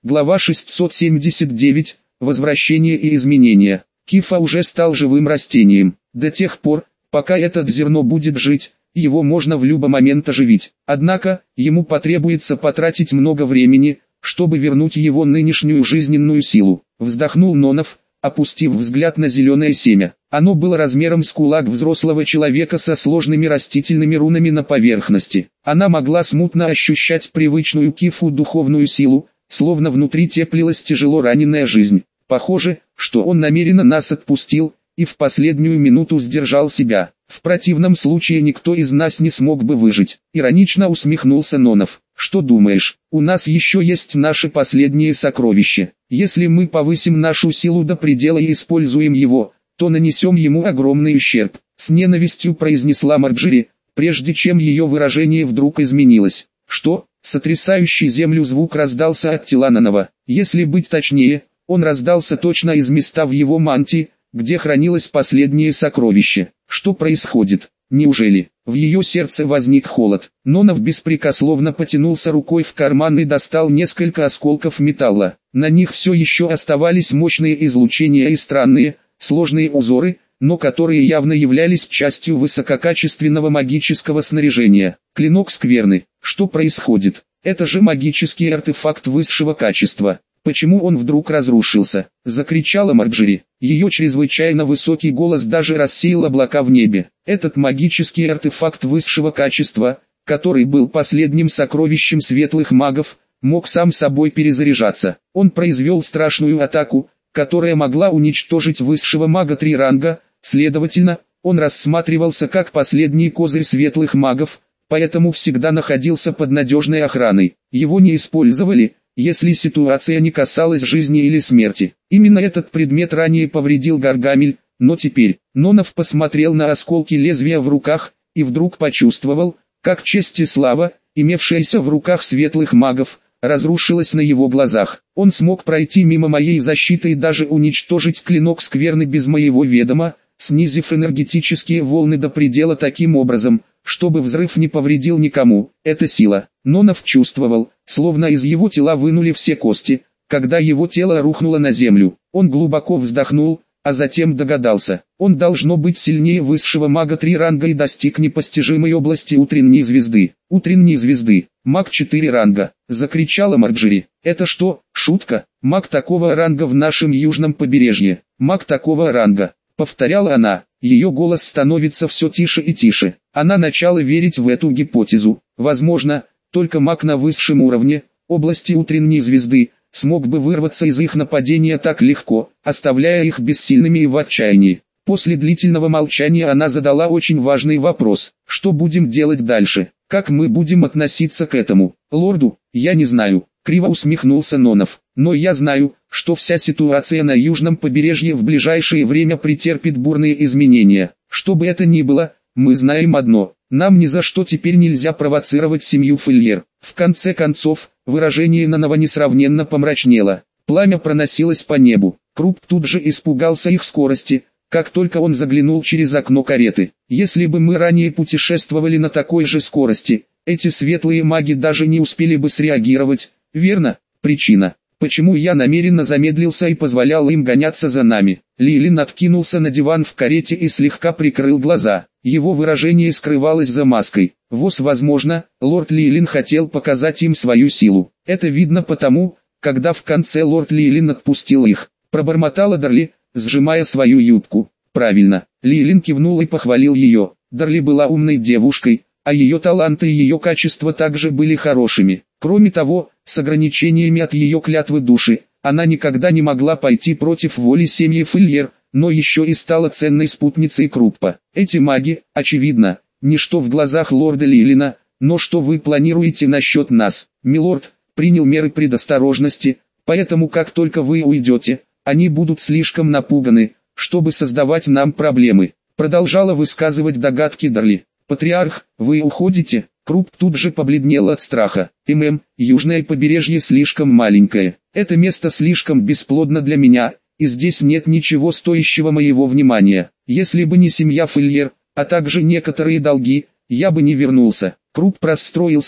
Глава 679. Возвращение и изменения. Кифа уже стал живым растением. До тех пор, пока это зерно будет жить, его можно в любой момент оживить. Однако, ему потребуется потратить много времени, чтобы вернуть его нынешнюю жизненную силу. Вздохнул Нонов, опустив взгляд на зеленое семя. Оно было размером с кулак взрослого человека со сложными растительными рунами на поверхности. Она могла смутно ощущать привычную Кифу духовную силу, словно внутри теплилась тяжело раненая жизнь. Похоже, что он намеренно нас отпустил, и в последнюю минуту сдержал себя. В противном случае никто из нас не смог бы выжить. Иронично усмехнулся Нонов. Что думаешь, у нас еще есть наши последние сокровища. Если мы повысим нашу силу до предела и используем его, то нанесем ему огромный ущерб. С ненавистью произнесла Марджери, прежде чем ее выражение вдруг изменилось. Что? Сотрясающий землю звук раздался от тела Нонова. Если быть точнее, он раздался точно из места в его мантии, где хранилось последнее сокровище. Что происходит? Неужели? В ее сердце возник холод. Нонов беспрекословно потянулся рукой в карман и достал несколько осколков металла. На них все еще оставались мощные излучения и странные, сложные узоры, но которые явно являлись частью высококачественного магического снаряжения. Клинок скверны. Что происходит? Это же магический артефакт высшего качества. Почему он вдруг разрушился? Закричала Марджери. Ее чрезвычайно высокий голос даже рассеял облака в небе. Этот магический артефакт высшего качества, который был последним сокровищем светлых магов, мог сам собой перезаряжаться. Он произвел страшную атаку, которая могла уничтожить высшего мага 3 ранга, следовательно, он рассматривался как последний козырь светлых магов, поэтому всегда находился под надежной охраной. Его не использовали, если ситуация не касалась жизни или смерти. Именно этот предмет ранее повредил Гаргамель, но теперь Нонов посмотрел на осколки лезвия в руках, и вдруг почувствовал, как честь и слава, имевшаяся в руках светлых магов, разрушилась на его глазах. Он смог пройти мимо моей защиты и даже уничтожить клинок скверны без моего ведома, снизив энергетические волны до предела таким образом, чтобы взрыв не повредил никому. Это сила. Нонов чувствовал, словно из его тела вынули все кости, когда его тело рухнуло на землю. Он глубоко вздохнул, а затем догадался. Он должно быть сильнее высшего мага 3 ранга и достиг непостижимой области утренней звезды. Утренней звезды. Маг 4 ранга. Закричала Марджери. Это что, шутка? Маг такого ранга в нашем южном побережье. Маг такого ранга. Повторяла она. Ее голос становится все тише и тише. Она начала верить в эту гипотезу. Возможно, только маг на высшем уровне, области утренней звезды, смог бы вырваться из их нападения так легко, оставляя их бессильными и в отчаянии. После длительного молчания она задала очень важный вопрос. Что будем делать дальше? Как мы будем относиться к этому? Лорду, я не знаю. Криво усмехнулся Нонов. Но я знаю, что вся ситуация на южном побережье в ближайшее время претерпит бурные изменения. Что бы это ни было, мы знаем одно. Нам ни за что теперь нельзя провоцировать семью Фельер. В конце концов, выражение Нонова несравненно помрачнело. Пламя проносилось по небу. Круп тут же испугался их скорости, как только он заглянул через окно кареты. Если бы мы ранее путешествовали на такой же скорости, эти светлые маги даже не успели бы среагировать, верно? Причина, почему я намеренно замедлился и позволял им гоняться за нами. Лилин откинулся на диван в карете и слегка прикрыл глаза. Его выражение скрывалось за маской. Возможно, лорд Лилин хотел показать им свою силу. Это видно потому, когда в конце лорд Лилин отпустил их. Пробормотала Дарли, сжимая свою юбку. Правильно. Лилин кивнул и похвалил ее. Дарли была умной девушкой, а ее таланты и ее качества также были хорошими. Кроме того, с ограничениями от ее клятвы души, она никогда не могла пойти против воли семьи Фельер, но еще и стала ценной спутницей Круппа. Эти маги, очевидно, ничто в глазах лорда Лилина, но что вы планируете насчет нас? Милорд принял меры предосторожности, поэтому как только вы уйдете, они будут слишком напуганы, чтобы создавать нам проблемы. Продолжала высказывать догадки Дарли. Патриарх, вы уходите? Круп тут же побледнел от страха. Южное побережье слишком маленькое. Это место слишком бесплодно для меня, и здесь нет ничего стоящего моего внимания. Если бы не семья Фельер, а также некоторые долги, я бы не вернулся. Круп расстроился,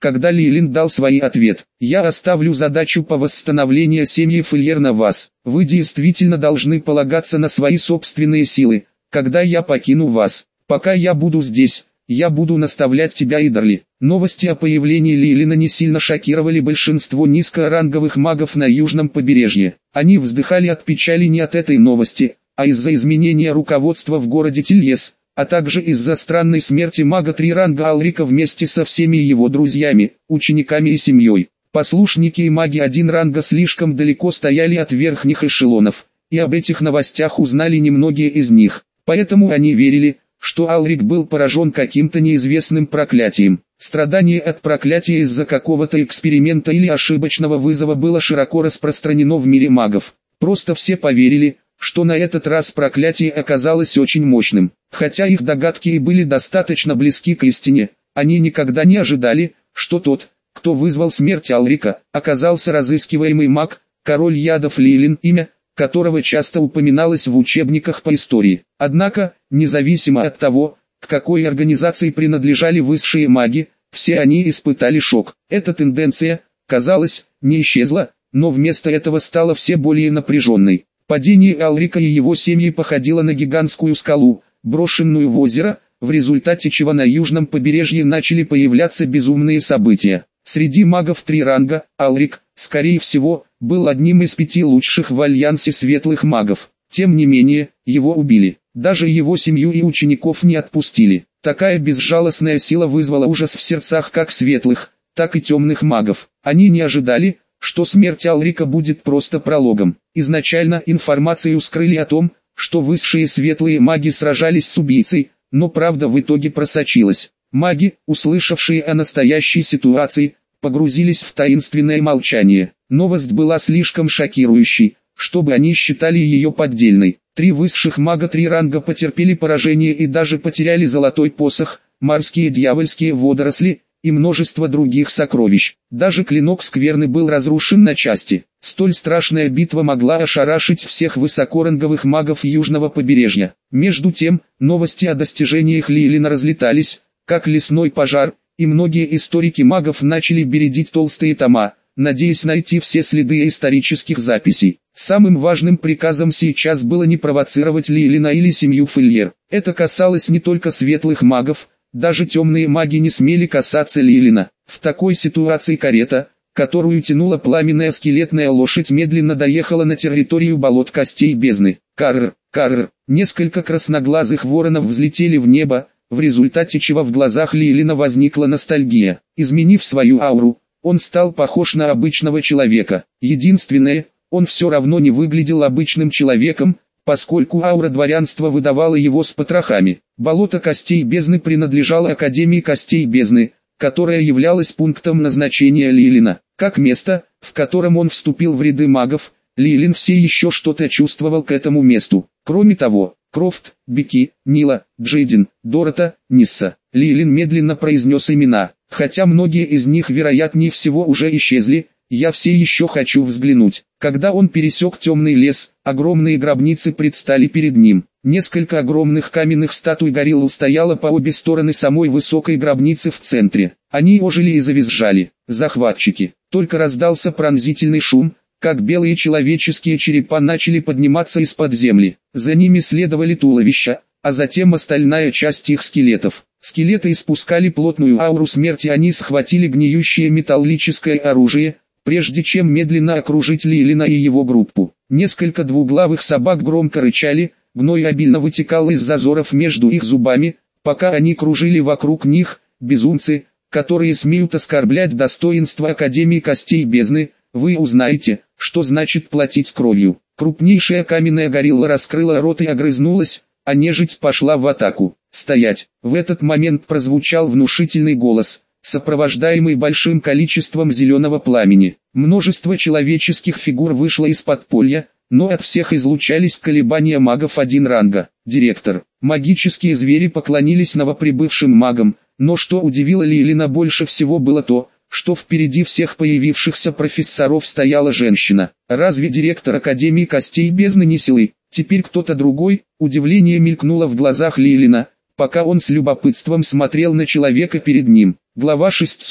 Когда Лилин дал свой ответ: «Я оставлю задачу по восстановлению семьи Фильер на вас. Вы действительно должны полагаться на свои собственные силы, когда я покину вас. Пока я буду здесь, я буду наставлять тебя, Идерли». Новости о появлении Лилина не сильно шокировали большинство низкоранговых магов на южном побережье. Они вздыхали от печали не от этой новости, а из-за изменения руководства в городе Тильес, а также из-за странной смерти мага 3 ранга Алрика вместе со всеми его друзьями, учениками и семьей. Послушники и маги 1 ранга слишком далеко стояли от верхних эшелонов, и об этих новостях узнали немногие из них. Поэтому они верили, что Алрик был поражен каким-то неизвестным проклятием. Страдание от проклятия из-за какого-то эксперимента или ошибочного вызова было широко распространено в мире магов. Просто все поверили, что на этот раз проклятие оказалось очень мощным. Хотя их догадки и были достаточно близки к истине, они никогда не ожидали, что тот, кто вызвал смерть Алрика, оказался разыскиваемый маг, король ядов Лилин, имя которого часто упоминалось в учебниках по истории. Однако, независимо от того, к какой организации принадлежали высшие маги, все они испытали шок. Эта тенденция, казалось, не исчезла, но вместо этого стала все более напряженной. Падение Алрика и его семьи походило на гигантскую скалу, брошенную в озеро, в результате чего на южном побережье начали появляться безумные события. Среди магов 3 ранга, Алрик, скорее всего, был одним из 5 лучших в альянсе светлых магов. Тем не менее, его убили. Даже его семью и учеников не отпустили. Такая безжалостная сила вызвала ужас в сердцах как светлых, так и темных магов. Они не ожидали, что смерть Алрика будет просто прологом. Изначально информацию скрыли о том, что высшие светлые маги сражались с убийцей, но правда в итоге просочилась. Маги, услышавшие о настоящей ситуации, погрузились в таинственное молчание. Новость была слишком шокирующей, чтобы они считали ее поддельной. 3 высших мага 3 ранга потерпели поражение и даже потеряли золотой посох, морские дьявольские водоросли и множество других сокровищ. Даже клинок скверны был разрушен на части. Столь страшная битва могла ошарашить всех высокоранговых магов южного побережья. Между тем, новости о достижениях Лилина разлетались, как лесной пожар, и многие историки магов начали бередить толстые тома, надеясь найти все следы исторических записей. Самым важным приказом сейчас было не провоцировать Лилина или семью Фильер. Это касалось не только светлых магов, даже темные маги не смели касаться Лилина. В такой ситуации карета, которую тянула пламенная скелетная лошадь, медленно доехала на территорию болот Костей Бездны. Карр, карр, несколько красноглазых воронов взлетели в небо, в результате чего в глазах Лилина возникла ностальгия. Изменив свою ауру, он стал похож на обычного человека. Единственное, он все равно не выглядел обычным человеком, поскольку аура дворянства выдавала его с потрохами. Болото Костей Бездны принадлежало Академии Костей Бездны, которая являлась пунктом назначения Лилина. Как место, в котором он вступил в ряды магов, Лилин все еще что-то чувствовал к этому месту. Кроме того, Крофт, Бики, Нила, Джейдин, Дорота, Нисса. Лилин медленно произнес имена. Хотя многие из них вероятнее всего уже исчезли, я все еще хочу взглянуть. Когда он пересек темный лес, огромные гробницы предстали перед ним. Несколько огромных каменных статуй горилл стояло по обе стороны самой высокой гробницы в центре. Они ожили и завизжали. Захватчики. Только раздался пронзительный шум, как белые человеческие черепа начали подниматься из-под земли. За ними следовали туловища, а затем остальная часть их скелетов. Скелеты испускали плотную ауру смерти, они схватили гниющее металлическое оружие, прежде чем медленно окружить Лилина и его группу. Несколько двуглавых собак громко рычали, гной обильно вытекал из зазоров между их зубами, пока они кружили вокруг них, безумцы, которые смеют оскорблять достоинство Академии Костей Бездны. Вы узнаете, что значит платить кровью. Крупнейшая каменная горилла раскрыла рот и огрызнулась, а нежить пошла в атаку. «Стоять!» В этот момент прозвучал внушительный голос, сопровождаемый большим количеством зеленого пламени. Множество человеческих фигур вышло из подполья, но от всех излучались колебания магов 1 ранга. Директор. Магические звери поклонились новоприбывшим магам, но что удивило Лилина больше всего было то, что впереди всех появившихся профессоров стояла женщина. Разве директор Академии Костей Бездны не силы? Теперь кто-то другой? Удивление мелькнуло в глазах Лилина, пока он с любопытством смотрел на человека перед ним. Глава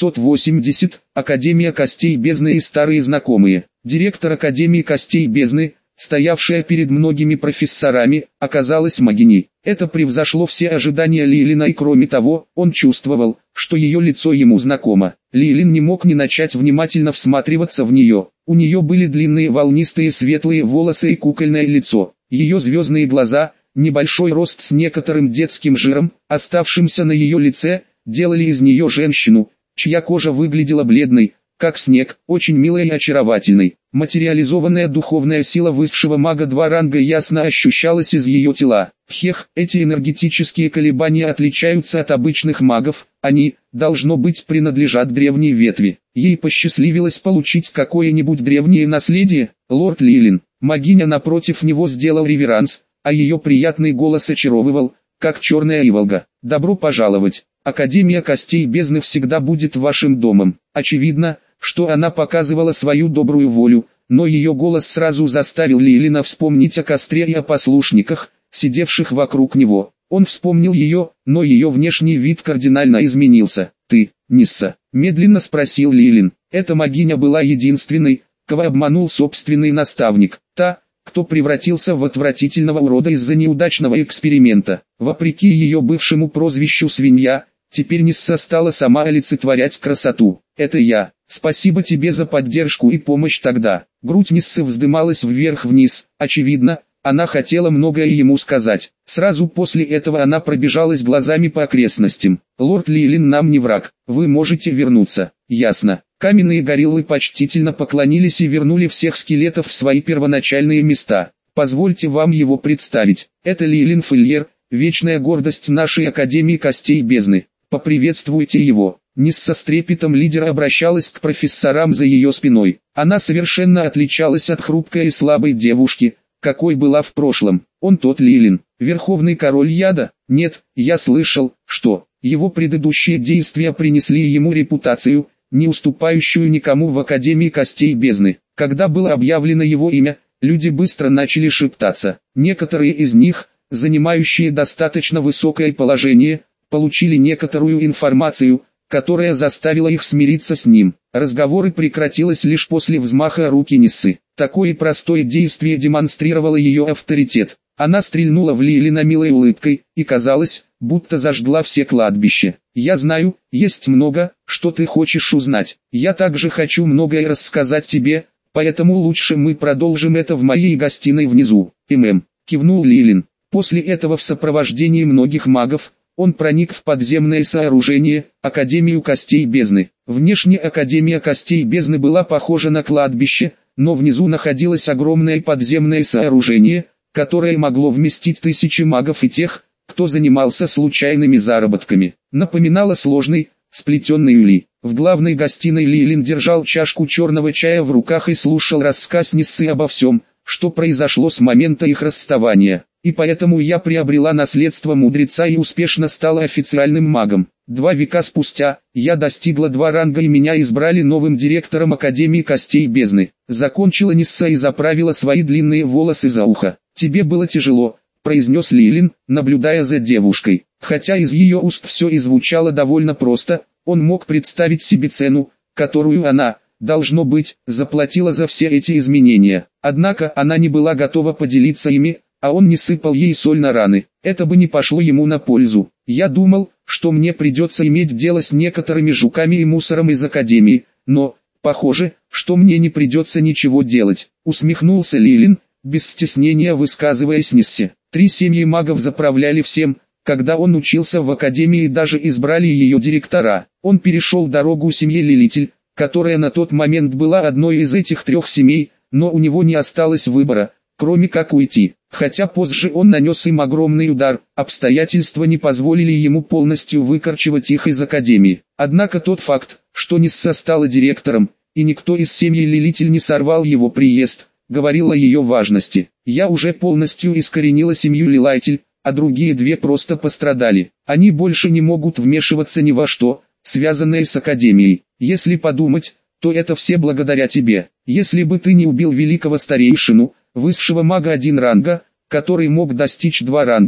680. Академия Костей Бездны и старые знакомые. Директор Академии Костей Бездны, стоявшая перед многими профессорами, оказалась могиней. Это превзошло все ожидания Лилина, и кроме того, он чувствовал, что ее лицо ему знакомо. Лилин не мог не начать внимательно всматриваться в нее. У нее были длинные волнистые светлые волосы и кукольное лицо. Ее звездные глаза, небольшой рост с некоторым детским жиром, оставшимся на ее лице, делали из нее женщину, чья кожа выглядела бледной, как снег, очень милой и очаровательной. Материализованная духовная сила высшего мага 2 ранга ясно ощущалась из ее тела. Эти энергетические колебания отличаются от обычных магов, они, должно быть, принадлежат древней ветви. Ей посчастливилось получить какое-нибудь древнее наследие. Лорд Лилин, магиня напротив него сделал реверанс, а ее приятный голос очаровывал, как черная иволга. Добро пожаловать. Академия Костей Бездны всегда будет вашим домом. Очевидно, что она показывала свою добрую волю, но ее голос сразу заставил Лилина вспомнить о костре и о послушниках, сидевших вокруг него. Он вспомнил ее, но ее внешний вид кардинально изменился. «Ты, Нисса?» – медленно спросил Лилин. Эта магиня была единственной, кого обманул собственный наставник. Та, кто превратился в отвратительного урода из-за неудачного эксперимента. Вопреки ее бывшему прозвищу «свинья», теперь Нисса стала сама олицетворять красоту. «Это я. Спасибо тебе за поддержку и помощь тогда». Грудь Ниссы вздымалась вверх-вниз. Очевидно, она хотела многое ему сказать. Сразу после этого она пробежалась глазами по окрестностям. «Лорд Лилин нам не враг. Вы можете вернуться». «Ясно». Каменные гориллы почтительно поклонились и вернули всех скелетов в свои первоначальные места. «Позвольте вам его представить. Это Лилин Фильер, вечная гордость нашей Академии Костей Бездны. Поприветствуйте его». Нисса с трепетом лидера обращалась к профессорам за ее спиной. Она совершенно отличалась от хрупкой и слабой девушки, какой была в прошлом. «Он тот Лилин, верховный король яда?» «Нет, я слышал, что его предыдущие действия принесли ему репутацию, не уступающую никому в Академии Костей Бездны. Когда было объявлено его имя, люди быстро начали шептаться. Некоторые из них, занимающие достаточно высокое положение, получили некоторую информацию, которая заставила их смириться с ним. Разговоры прекратилось лишь после взмаха руки Ниссы. Такое простое действие демонстрировало ее авторитет. Она стрельнула в Лилина милой улыбкой, и казалось, будто зажгла все кладбища. «Я знаю, есть много, что ты хочешь узнать. Я также хочу многое рассказать тебе, поэтому лучше мы продолжим это в моей гостиной внизу». Кивнул Лилин. После этого в сопровождении многих магов, он проник в подземное сооружение, Академию Костей Бездны. Внешне Академия Костей Бездны была похожа на кладбище, но внизу находилось огромное подземное сооружение, которое могло вместить тысячи магов и тех, кто занимался случайными заработками. Напоминало сложный, сплетенный улей. В главной гостиной Лилин держал чашку черного чая в руках и слушал рассказ Ниссы обо всем, что произошло с момента их расставания. «И поэтому я приобрела наследство мудреца и успешно стала официальным магом. 2 века спустя, я достигла 2 ранга и меня избрали новым директором Академии Костей Бездны». Закончила Нисса и заправила свои длинные волосы за ухо. «Тебе было тяжело», — произнес Лилин, наблюдая за девушкой. Хотя из ее уст все и звучало довольно просто, он мог представить себе цену, которую она, должно быть, заплатила за все эти изменения. Однако она не была готова поделиться ими, а он не сыпал ей соль на раны. Это бы не пошло ему на пользу. «Я думал, что мне придется иметь дело с некоторыми жуками и мусором из Академии, но, похоже, что мне не придется ничего делать», — усмехнулся Лилин, без стеснения высказываясь Ниссе. 3 семьи магов заправляли всем, когда он учился в Академии, и даже избрали ее директора. Он перешел дорогу семье Лилитель, которая на тот момент была одной из этих 3 семей, но у него не осталось выбора, кроме как уйти. Хотя позже он нанес им огромный удар, обстоятельства не позволили ему полностью выкорчевать их из Академии. Однако тот факт, что Нисса стала директором, и никто из семьи Лилитель не сорвал его приезд, говорил о ее важности. «Я уже полностью искоренила семью Лилайтель, а другие 2 просто пострадали. Они больше не могут вмешиваться ни во что, связанное с Академией. Если подумать, то это все благодаря тебе. Если бы ты не убил великого старейшину, высшего мага 1 ранга, который мог достичь 2 ранга,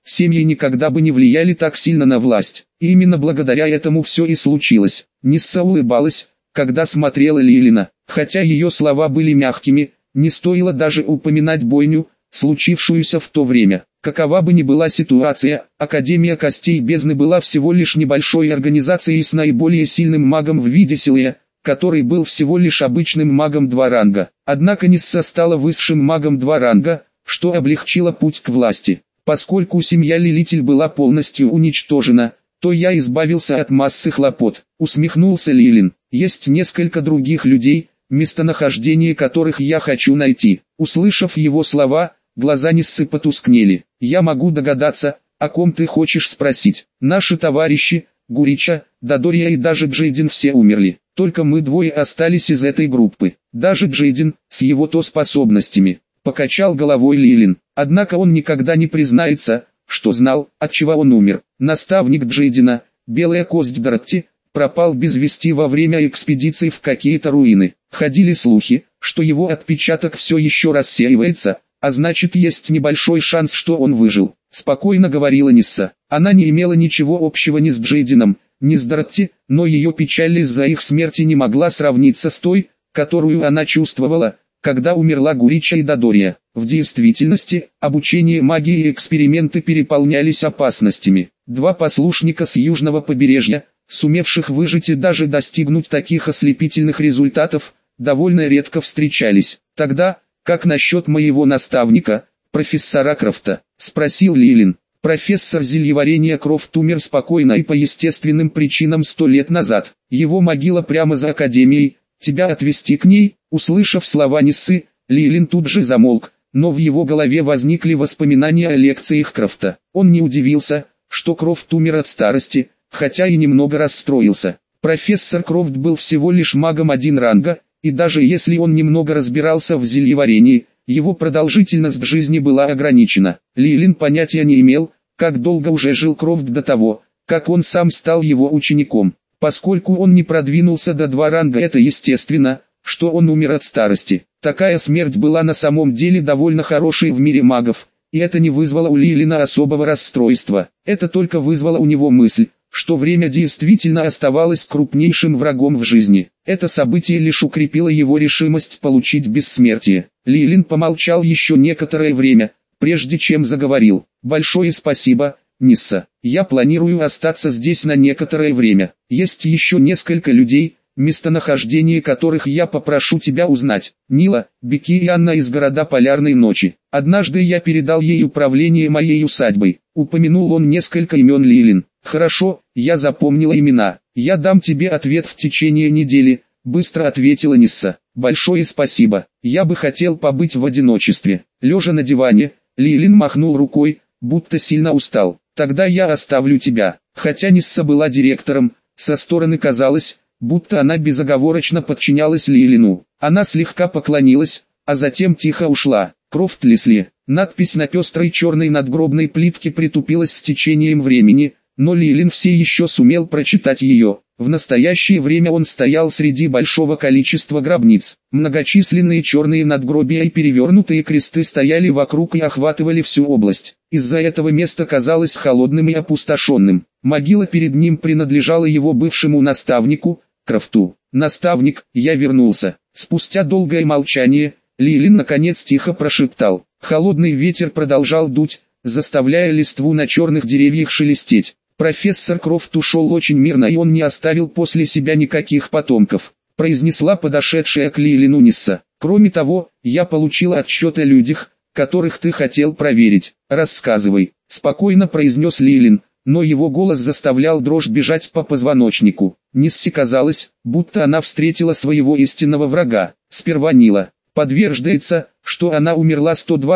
семьи никогда бы не влияли так сильно на власть. И именно благодаря этому все и случилось. Нисса улыбалась, когда смотрела Лилина, хотя ее слова были мягкими, не стоило даже упоминать бойню, случившуюся в то время. Какова бы ни была ситуация, Академия Костей Бездны была всего лишь небольшой организацией с наиболее сильным магом в виде Силия, который был всего лишь обычным магом 2 ранга. Однако Нисса стала высшим магом 2 ранга, что облегчило путь к власти. Поскольку семья Лилитель была полностью уничтожена, то я избавился от массы хлопот. Усмехнулся Лилин. Есть несколько других людей, местонахождение которых я хочу найти. Услышав его слова, глаза Ниссы потускнели. Я могу догадаться, о ком ты хочешь спросить. Наши товарищи, Гурича, Додория и даже Джейдин все умерли. Только мы двое остались из этой группы. Даже Джейдин, с его-то способностями, покачал головой Лилин. Однако он никогда не признается, что знал, от чего он умер. Наставник Джейдина, Белая Кость Дратти, пропал без вести во время экспедиции в какие-то руины. Ходили слухи, что его отпечаток все еще рассеивается, а значит есть небольшой шанс, что он выжил. Спокойно говорила Нисса. Она не имела ничего общего ни с Джейдином, ни с Дратти, но ее печаль из-за их смерти не могла сравниться с той, которую она чувствовала, когда умерла Гурича и Додория. В действительности, обучение магии и эксперименты переполнялись опасностями. 2 послушника с южного побережья, сумевших выжить и даже достигнуть таких ослепительных результатов, довольно редко встречались. Тогда, как насчет моего наставника, профессора Крофта, спросил Лилин. Профессор зельеварения Крофт умер спокойно и по естественным причинам 100 лет назад. Его могила прямо за академией, тебя отвезти к ней? Услышав слова Ниссы, Лилин тут же замолк, но в его голове возникли воспоминания о лекциях Крофта. Он не удивился, что Крофт умер от старости, хотя и немного расстроился. Профессор Крофт был всего лишь магом 1 ранга, и даже если он немного разбирался в зельеварении, его продолжительность жизни была ограничена. Лилин понятия не имел, как долго уже жил Крофт до того, как он сам стал его учеником. Поскольку он не продвинулся до 2 ранга, это естественно, что он умер от старости. Такая смерть была на самом деле довольно хорошей в мире магов, и это не вызвало у Лилина особого расстройства. Это только вызвало у него мысль, что время действительно оставалось крупнейшим врагом в жизни. Это событие лишь укрепило его решимость получить бессмертие. Лилин помолчал еще некоторое время, прежде чем заговорил. «Большое спасибо, Нисса. Я планирую остаться здесь на некоторое время. Есть еще несколько людей, местонахождение которых я попрошу тебя узнать. Нила, Беки и Анна из города Полярной Ночи. Однажды я передал ей управление моей усадьбой». Упомянул он несколько имен Лилин. «Хорошо, я запомнила имена. Я дам тебе ответ в течение недели», — быстро ответила Нисса. «Большое спасибо. Я бы хотел побыть в одиночестве». Лежа на диване, Лилин махнул рукой, будто сильно устал. «Тогда я оставлю тебя». Хотя Нисса была директором, со стороны казалось, будто она безоговорочно подчинялась Лилину. Она слегка поклонилась, а затем тихо ушла. Крофт Лесли. Надпись на пестрой черной надгробной плитке притупилась с течением времени, но Лилин все еще сумел прочитать ее. В настоящее время он стоял среди большого количества гробниц. Многочисленные черные надгробия и перевернутые кресты стояли вокруг и охватывали всю область. Из-за этого место казалось холодным и опустошенным. Могила перед ним принадлежала его бывшему наставнику, Крофту. «Наставник, я вернулся». Спустя долгое молчание, Лилин наконец тихо прошептал. Холодный ветер продолжал дуть, заставляя листву на черных деревьях шелестеть. «Профессор Крофт ушел очень мирно, и он не оставил после себя никаких потомков», произнесла подошедшая к Лилину Нисса. «Кроме того, я получила отчет о людях, которых ты хотел проверить. Рассказывай», спокойно произнес Лилин, но его голос заставлял дрожь бежать по позвоночнику. Ниссе казалось, будто она встретила своего истинного врага. Сперва Нила. Подтверждается, что она умерла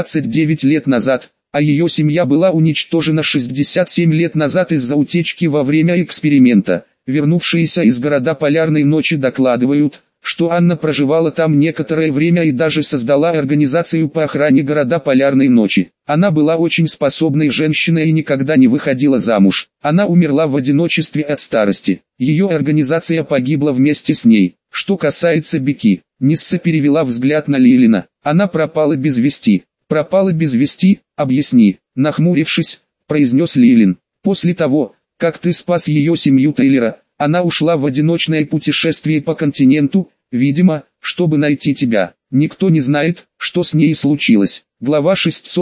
129 лет назад, а ее семья была уничтожена 67 лет назад из-за утечки во время эксперимента. Вернувшиеся из города Полярной Ночи докладывают, что Анна проживала там некоторое время и даже создала организацию по охране города Полярной Ночи. Она была очень способной женщиной и никогда не выходила замуж. Она умерла в одиночестве от старости. Ее организация погибла вместе с ней. Что касается Беки, Нисса перевела взгляд на Лилина. Она пропала без вести. «Пропала без вести, объясни». Нахмурившись, произнес Лилин. После того, как ты спас ее семью Тейлора, она ушла в одиночное путешествие по континенту, видимо, чтобы найти тебя. Никто не знает, что с ней случилось. Глава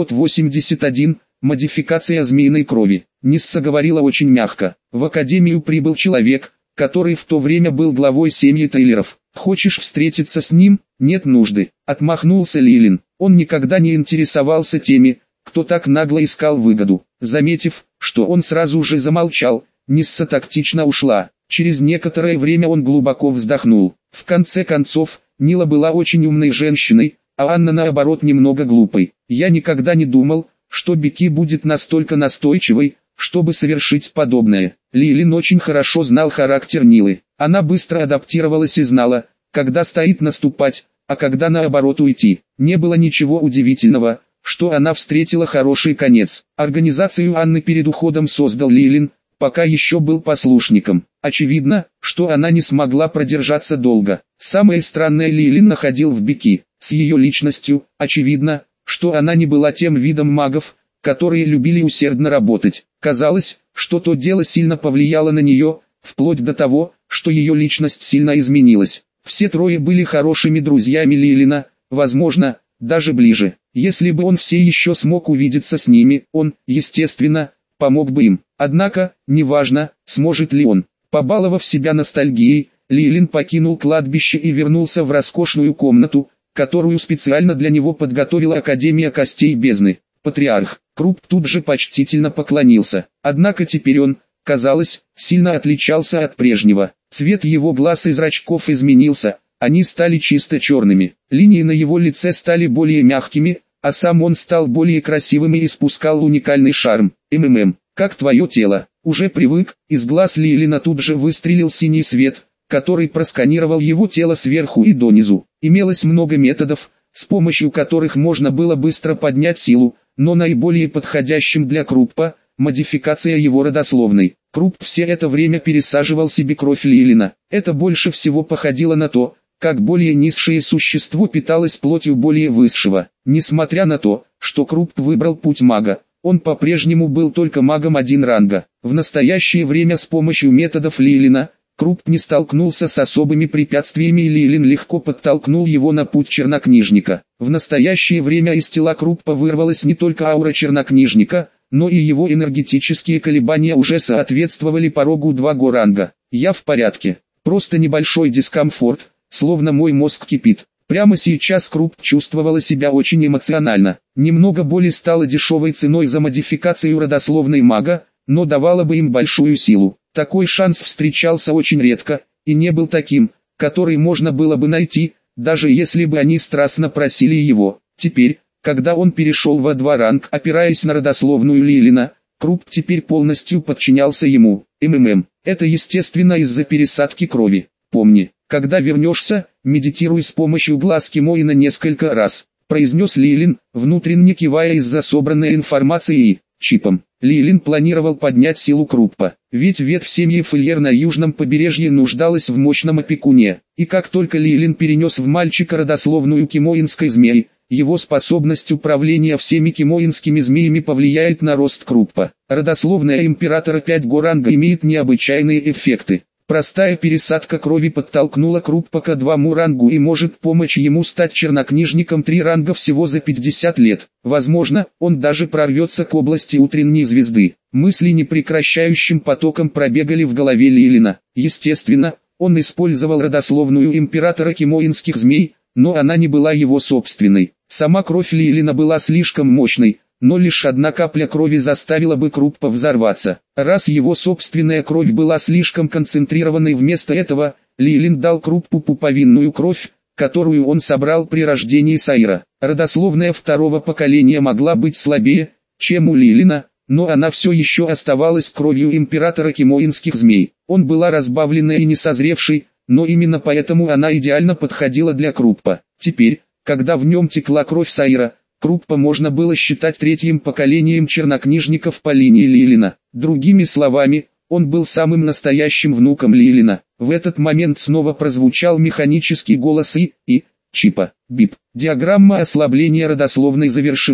681. Модификация змеиной крови. Нисса говорила очень мягко. В академию прибыл человек, который в то время был главой семьи Тейлоров. Хочешь встретиться с ним? Нет нужды. Отмахнулся Лилин. Он никогда не интересовался теми, кто так нагло искал выгоду. Заметив, что он сразу же замолчал, Нисса тактично ушла. Через некоторое время он глубоко вздохнул. В конце концов, Нила была очень умной женщиной, а Анна наоборот немного глупой. Я никогда не думал, что Беки будет настолько настойчивой, чтобы совершить подобное. Лилин очень хорошо знал характер Нилы. Она быстро адаптировалась и знала, когда стоит наступать, а когда наоборот уйти. Не было ничего удивительного, что она встретила хороший конец. Организацию Анны перед уходом создал Лилин, пока еще был послушником. Очевидно, что она не смогла продержаться долго. Самое странное Лилин находил в Беки. С ее личностью, очевидно, что она не была тем видом магов, которые любили усердно работать. Казалось, что то дело сильно повлияло на нее, вплоть до того, что ее личность сильно изменилась. Все трое были хорошими друзьями Лилина, возможно, даже ближе. Если бы он все еще смог увидеться с ними, он, естественно, помог бы им. Однако, неважно, сможет ли он. Побаловав себя ностальгией, Лилин покинул кладбище и вернулся в роскошную комнату, которую специально для него подготовила Академия Костей Бездны. Патриарх Крупп тут же почтительно поклонился. Однако теперь он, казалось, сильно отличался от прежнего. Цвет его глаз и зрачков изменился, они стали чисто черными. Линии на его лице стали более мягкими, а сам он стал более красивым и испускал уникальный шарм. Как твое тело? Уже привык. Из глаз Лилина тут же выстрелил синий свет, который просканировал его тело сверху и донизу. Имелось много методов, с помощью которых можно было быстро поднять силу, но наиболее подходящим для Круппа – модификация его родословной. Крупп все это время пересаживал себе кровь Лилина. Это больше всего походило на то, как более низшее существо питалось плотью более высшего. Несмотря на то, что Крупп выбрал путь мага, он по-прежнему был только магом 1 ранга. В настоящее время с помощью методов Лилина, Крупп не столкнулся с особыми препятствиями и Лилин легко подтолкнул его на путь чернокнижника. В настоящее время из тела Круппа вырвалась не только аура чернокнижника, но и его энергетические колебания уже соответствовали порогу 2 ранга. Я в порядке, просто небольшой дискомфорт, словно мой мозг кипит. Прямо сейчас Крупп чувствовала себя очень эмоционально. Немного боли стало дешевой ценой за модификацию родословной мага, но давала бы им большую силу. Такой шанс встречался очень редко, и не был таким, который можно было бы найти, даже если бы они страстно просили его. Теперь, когда он перешел во 2 ранг, опираясь на родословную Лилина, Крупп теперь полностью подчинялся ему. Это естественно из-за пересадки крови. Помни, когда вернешься, медитируй с помощью глаз Кимоина несколько раз, произнес Лилин, внутренне кивая из-за собранной информации и чипом. Лилин планировал поднять силу Круппа, ведь ветвь семьи Фольер на южном побережье нуждалась в мощном опекуне, и как только Лилин перенес в мальчика родословную кимоинской змеи, его способность управления всеми кимоинскими змеями повлияет на рост Круппа. Родословная императора 5 ранга имеет необычайные эффекты. Простая пересадка крови подтолкнула Круппа к 2 рангу и может помочь ему стать чернокнижником 3 ранга всего за 50 лет. Возможно, он даже прорвется к области утренней звезды. Мысли непрекращающим потоком пробегали в голове Лилина. Естественно, он использовал родословную императора кимоинских змей, но она не была его собственной. Сама кровь Лилина была слишком мощной, но лишь 1 капля крови заставила бы Круппа взорваться. Раз его собственная кровь была слишком концентрированной, вместо этого, Лилин дал Круппу пуповинную кровь, которую он собрал при рождении Саира. Родословная 2-го поколения могла быть слабее, чем у Лилина, но она все еще оставалась кровью императора кимоинских змей. Он была разбавленной и несозревшей, но именно поэтому она идеально подходила для Круппа. Теперь, когда в нем текла кровь Саира, Круппа можно было считать 3-м поколением чернокнижников по линии Лилина. Другими словами, он был самым настоящим внуком Лилина. В этот момент снова прозвучал механический голос и чипа. Бип. Диаграмма ослабления родословной завершена.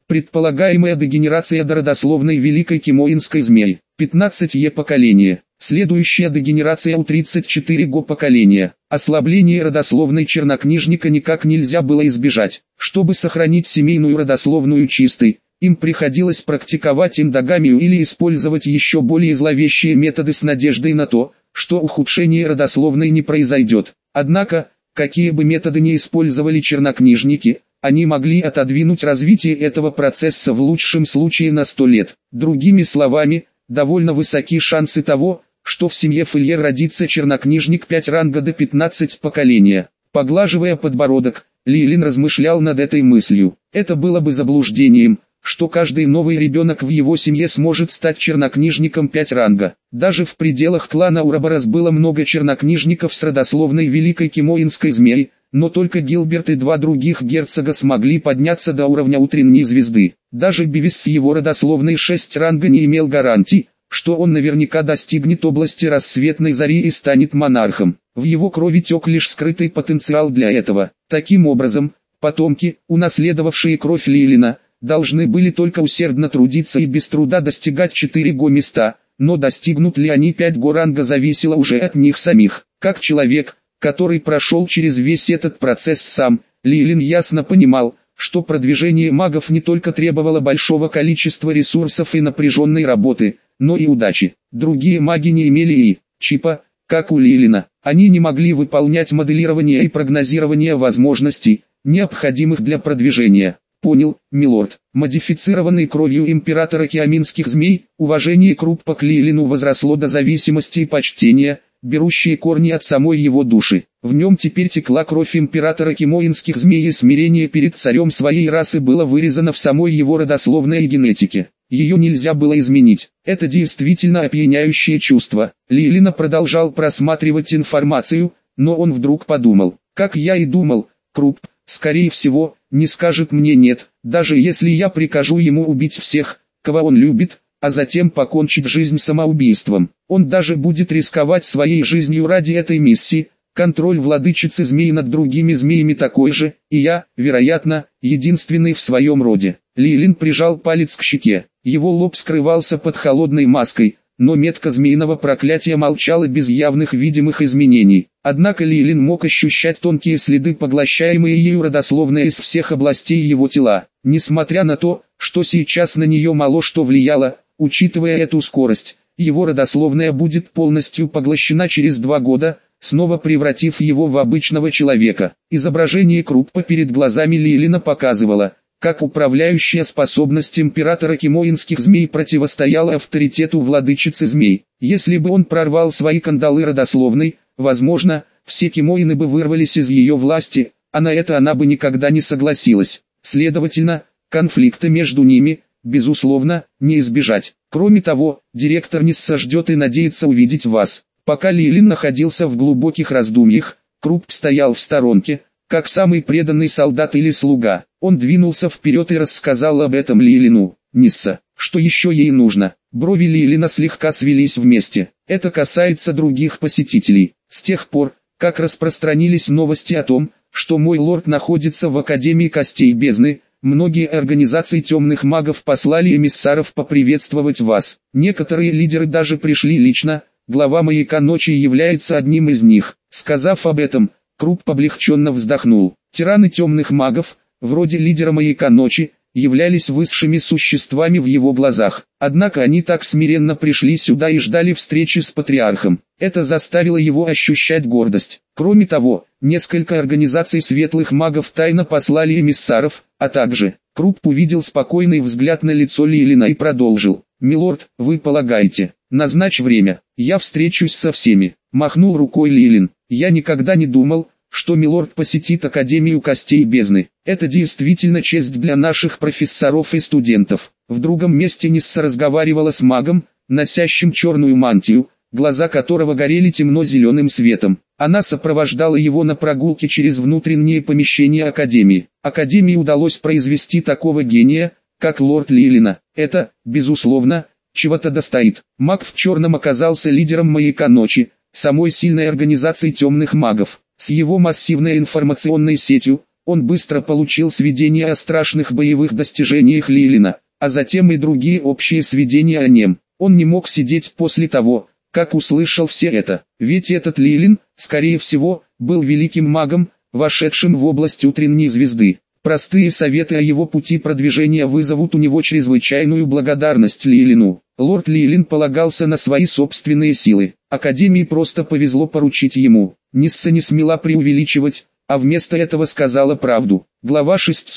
Предполагаемая дегенерация до родословной великой кимоинской змеи. 15 поколение. Следующая дегенерация у 34 поколения. Ослабление родословной чернокнижника никак нельзя было избежать. Чтобы сохранить семейную родословную чистой, им приходилось практиковать эндогамию или использовать еще более зловещие методы с надеждой на то, что ухудшение родословной не произойдет. Однако, какие бы методы ни использовали чернокнижники, они могли отодвинуть развитие этого процесса в лучшем случае на 100 лет. Другими словами, довольно высоки шансы того, что в семье Фолье родится чернокнижник 5 ранга до 15 поколения. Поглаживая подбородок, Лилин размышлял над этой мыслью. Это было бы заблуждением, что каждый новый ребенок в его семье сможет стать чернокнижником 5 ранга. Даже в пределах клана Ураборос было много чернокнижников с родословной великой кимоинской змеи, но только Гилберт и 2 других герцога смогли подняться до уровня утренней звезды. Даже Бивис с его родословной 6 ранга не имел гарантий, что он наверняка достигнет области рассветной зари и станет монархом. В его крови тек лишь скрытый потенциал для этого. Таким образом, потомки, унаследовавшие кровь Лилина, должны были только усердно трудиться и без труда достигать 4 места, но достигнут ли они 5 ранга зависело уже от них самих. Как человек, который прошел через весь этот процесс сам, Лилин ясно понимал, что продвижение магов не только требовало большого количества ресурсов и напряженной работы, но и удачи. Другие маги не имели и чипа, как у Лилина. Они не могли выполнять моделирование и прогнозирование возможностей, необходимых для продвижения. Понял, милорд. Модифицированный кровью императора киаминских змей, уважение Круппа к Лилину возросло до зависимости и почтения, берущие корни от самой его души. В нем теперь текла кровь императора кимоинских змей, и смирение перед царем своей расы было вырезано в самой его родословной генетике. Ее нельзя было изменить. Это действительно опьяняющее чувство. Лилина продолжал просматривать информацию, но он вдруг подумал: как я и думал, Крупп, скорее всего, не скажет мне нет, даже если я прикажу ему убить всех, кого он любит, а затем покончить жизнь самоубийством. Он даже будет рисковать своей жизнью ради этой миссии. Контроль владычицы змей над другими змеями такой же, и я, вероятно, единственный в своем роде. Лилин прижал палец к щеке. Его лоб скрывался под холодной маской, но метка змеиного проклятия молчала без явных видимых изменений. Однако Лилин мог ощущать тонкие следы, поглощаемые ею родословной из всех областей его тела. Несмотря на то, что сейчас на нее мало что влияло, учитывая эту скорость, его родословная будет полностью поглощена через 2 года, снова превратив его в обычного человека. Изображение Круппа перед глазами Лилина показывало, как управляющая способность императора кимоинских змей противостояла авторитету владычицы змей. Если бы он прорвал свои кандалы родословной, возможно, все кимоины бы вырвались из ее власти, а на это она бы никогда не согласилась. Следовательно, конфликта между ними, безусловно, не избежать. Кроме того, директор Нисса ждет и надеется увидеть вас. Пока Лилин находился в глубоких раздумьях, Крупп стоял в сторонке, как самый преданный солдат или слуга. Он двинулся вперед и рассказал об этом Лилину. Нисса, что еще ей нужно? Брови Лилина слегка свелись вместе. Это касается других посетителей. С тех пор, как распространились новости о том, что мой лорд находится в Академии Костей Бездны, многие организации темных магов послали эмиссаров поприветствовать вас. Некоторые лидеры даже пришли лично, глава Маяка Ночи является одним из них. Сказав об этом, Крупп облегченно вздохнул. Тираны темных магов, вроде лидера Маяка Ночи, являлись высшими существами в его глазах. Однако они так смиренно пришли сюда и ждали встречи с патриархом. Это заставило его ощущать гордость. Кроме того, несколько организаций светлых магов тайно послали эмиссаров, а также Крупп увидел спокойный взгляд на лицо Лилина и продолжил. «Милорд, вы полагаете, назначь время, я встречусь со всеми», — махнул рукой Лилин. «Я никогда не думал, что милорд посетит Академию Костей Бездны. Это действительно честь для наших профессоров и студентов». В другом месте Нисса разговаривала с магом, носящим черную мантию, глаза которого горели темно-зеленым светом. Она сопровождала его на прогулке через внутренние помещения Академии. Академии удалось произвести такого гения, как лорд Лилина. Это, безусловно, чего-то достоит. Маг в черном оказался лидером Маяка Ночи, самой сильной организации темных магов. С его массивной информационной сетью, Он быстро получил сведения о страшных боевых достижениях Лилина, а затем и другие общие сведения о нем. Он не мог сидеть после того, как услышал все это, ведь этот Лилин, скорее всего, был великим магом, вошедшим в область утренней звезды. Простые советы о его пути продвижения вызовут у него чрезвычайную благодарность Лилину. Лорд Лилин полагался на свои собственные силы. Академии просто повезло поручить ему. Нисса не смела преувеличивать, а вместо этого сказала правду. Глава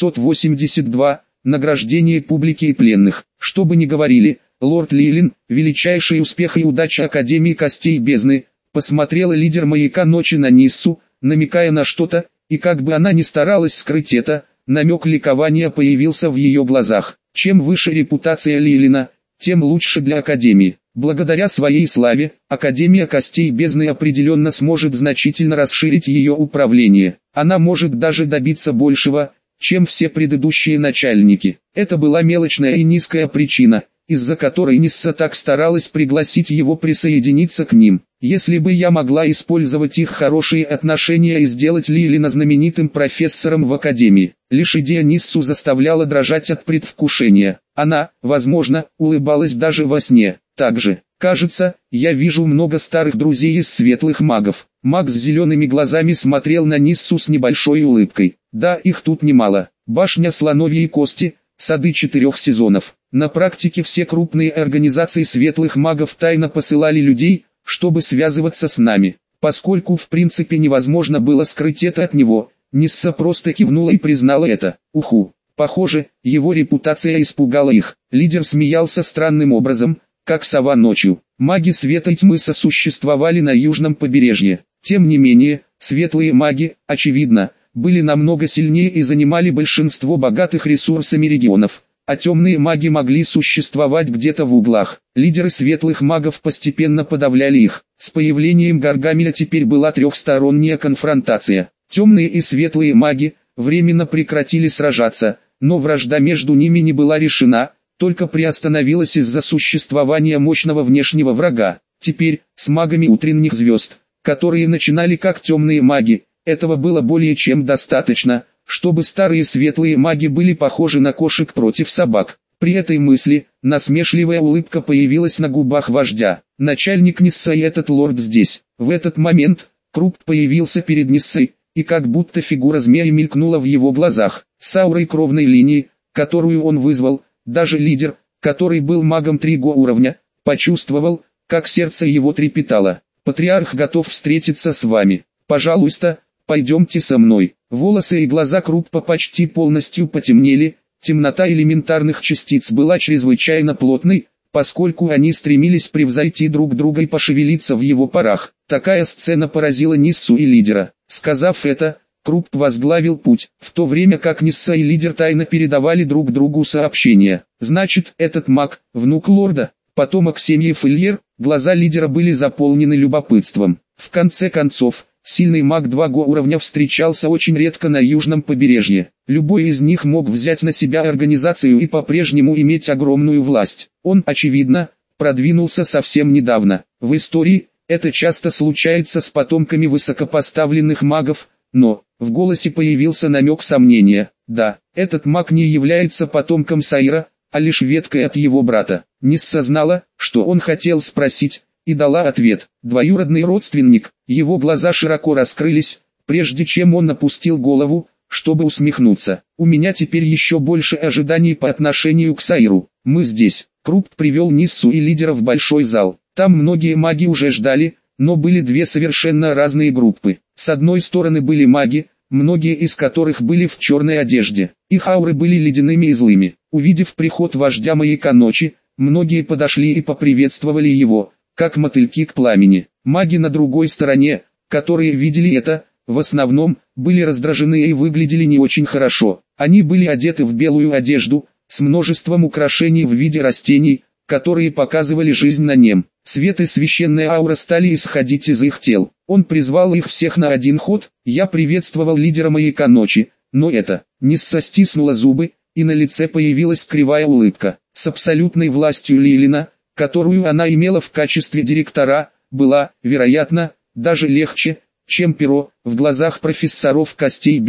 682. Награждение публики и пленных. Что бы ни говорили, лорд Лилин, величайший успех и удача Академии Костей Бездны, посмотрела лидер Маяка Ночи на Ниссу, намекая на что-то, и как бы она ни старалась скрыть это, намек ликования появился в ее глазах. Чем выше репутация Лилина, тем лучше для Академии. Благодаря своей славе, Академия Костей Бездны определенно сможет значительно расширить ее управление. Она может даже добиться большего, чем все предыдущие начальники. Это была мелочная и низкая причина, из-за которой Нисса так старалась пригласить его присоединиться к ним. Если бы я могла использовать их хорошие отношения и сделать Лилина знаменитым профессором в Академии. Лишь идея Ниссу заставляла дрожать от предвкушения. Она, возможно, улыбалась даже во сне. Также, кажется, я вижу много старых друзей из светлых магов. Маг с зелеными глазами смотрел на Ниссу с небольшой улыбкой. Да, их тут немало. Башня Слоновьей Кости, сады 4 сезонов. На практике все крупные организации светлых магов тайно посылали людей, чтобы связываться с нами. Поскольку в принципе невозможно было скрыть это от него, Нисса просто кивнула и признала это. Уху. Похоже, его репутация испугала их. Лидер смеялся странным образом, как сова ночью. Маги света и тьмы сосуществовали на южном побережье. Тем не менее, светлые маги, очевидно, были намного сильнее и занимали большинство богатых ресурсами регионов, а темные маги могли существовать где-то в углах. Лидеры светлых магов постепенно подавляли их. С появлением Гаргамеля теперь была трехсторонняя конфронтация. Темные и светлые маги временно прекратили сражаться, но вражда между ними не была решена, только приостановилась из-за существования мощного внешнего врага. Теперь, с магами утренних звезд, которые начинали как темные маги, этого было более чем достаточно, чтобы старые светлые маги были похожи на кошек против собак. При этой мысли, насмешливая улыбка появилась на губах вождя. Начальник Нисса и этот лорд здесь. В этот момент, Крупт появился перед Ниссой, и как будто фигура змеи мелькнула в его глазах. С аурой кровной линии, которую он вызвал, даже лидер, который был магом 3 уровня, почувствовал, как сердце его трепетало. «Патриарх готов встретиться с вами. Пожалуйста, пойдемте со мной». Волосы и глаза Круппа почти полностью потемнели, темнота элементарных частиц была чрезвычайно плотной, поскольку они стремились превзойти друг друга и пошевелиться в его парах. Такая сцена поразила Ниссу и лидера. Сказав это, Крупп возглавил путь, в то время как Нисса и лидер тайно передавали друг другу сообщения. Значит, этот маг, внук лорда, потомок семьи Фильер. Глаза лидера были заполнены любопытством. В конце концов, сильный маг 2 уровня встречался очень редко на южном побережье. Любой из них мог взять на себя организацию и по-прежнему иметь огромную власть. Он, очевидно, продвинулся совсем недавно. В истории это часто случается с потомками высокопоставленных магов, но в голосе появился намек сомнения. Да, этот маг не является потомком Саира, а лишь веткой от его брата. Нисса знала, что он хотел спросить, и дала ответ. Двоюродный родственник. Его глаза широко раскрылись, прежде чем он опустил голову, чтобы усмехнуться. У меня теперь еще больше ожиданий по отношению к Саиру. Мы здесь. Крупп привел Ниссу и лидера в большой зал. Там многие маги уже ждали, но были две совершенно разные группы. С одной стороны были маги, многие из которых были в черной одежде. Их ауры были ледяными и злыми. Увидев приход вождя Маяка Ночи, многие подошли и поприветствовали его, как мотыльки к пламени. Маги на другой стороне, которые видели это, в основном, были раздражены и выглядели не очень хорошо. Они были одеты в белую одежду, с множеством украшений в виде растений, которые показывали жизнь на нем. Свет и священная аура стали исходить из их тел. Он призвал их всех на один ход. Я приветствовал лидера Маяка Ночи, но это... Нисса стиснула зубы, и на лице появилась кривая улыбка. С абсолютной властью Лилина, которую она имела в качестве директора, была, вероятно, даже легче, чем перо в глазах профессоров Костей Бездны.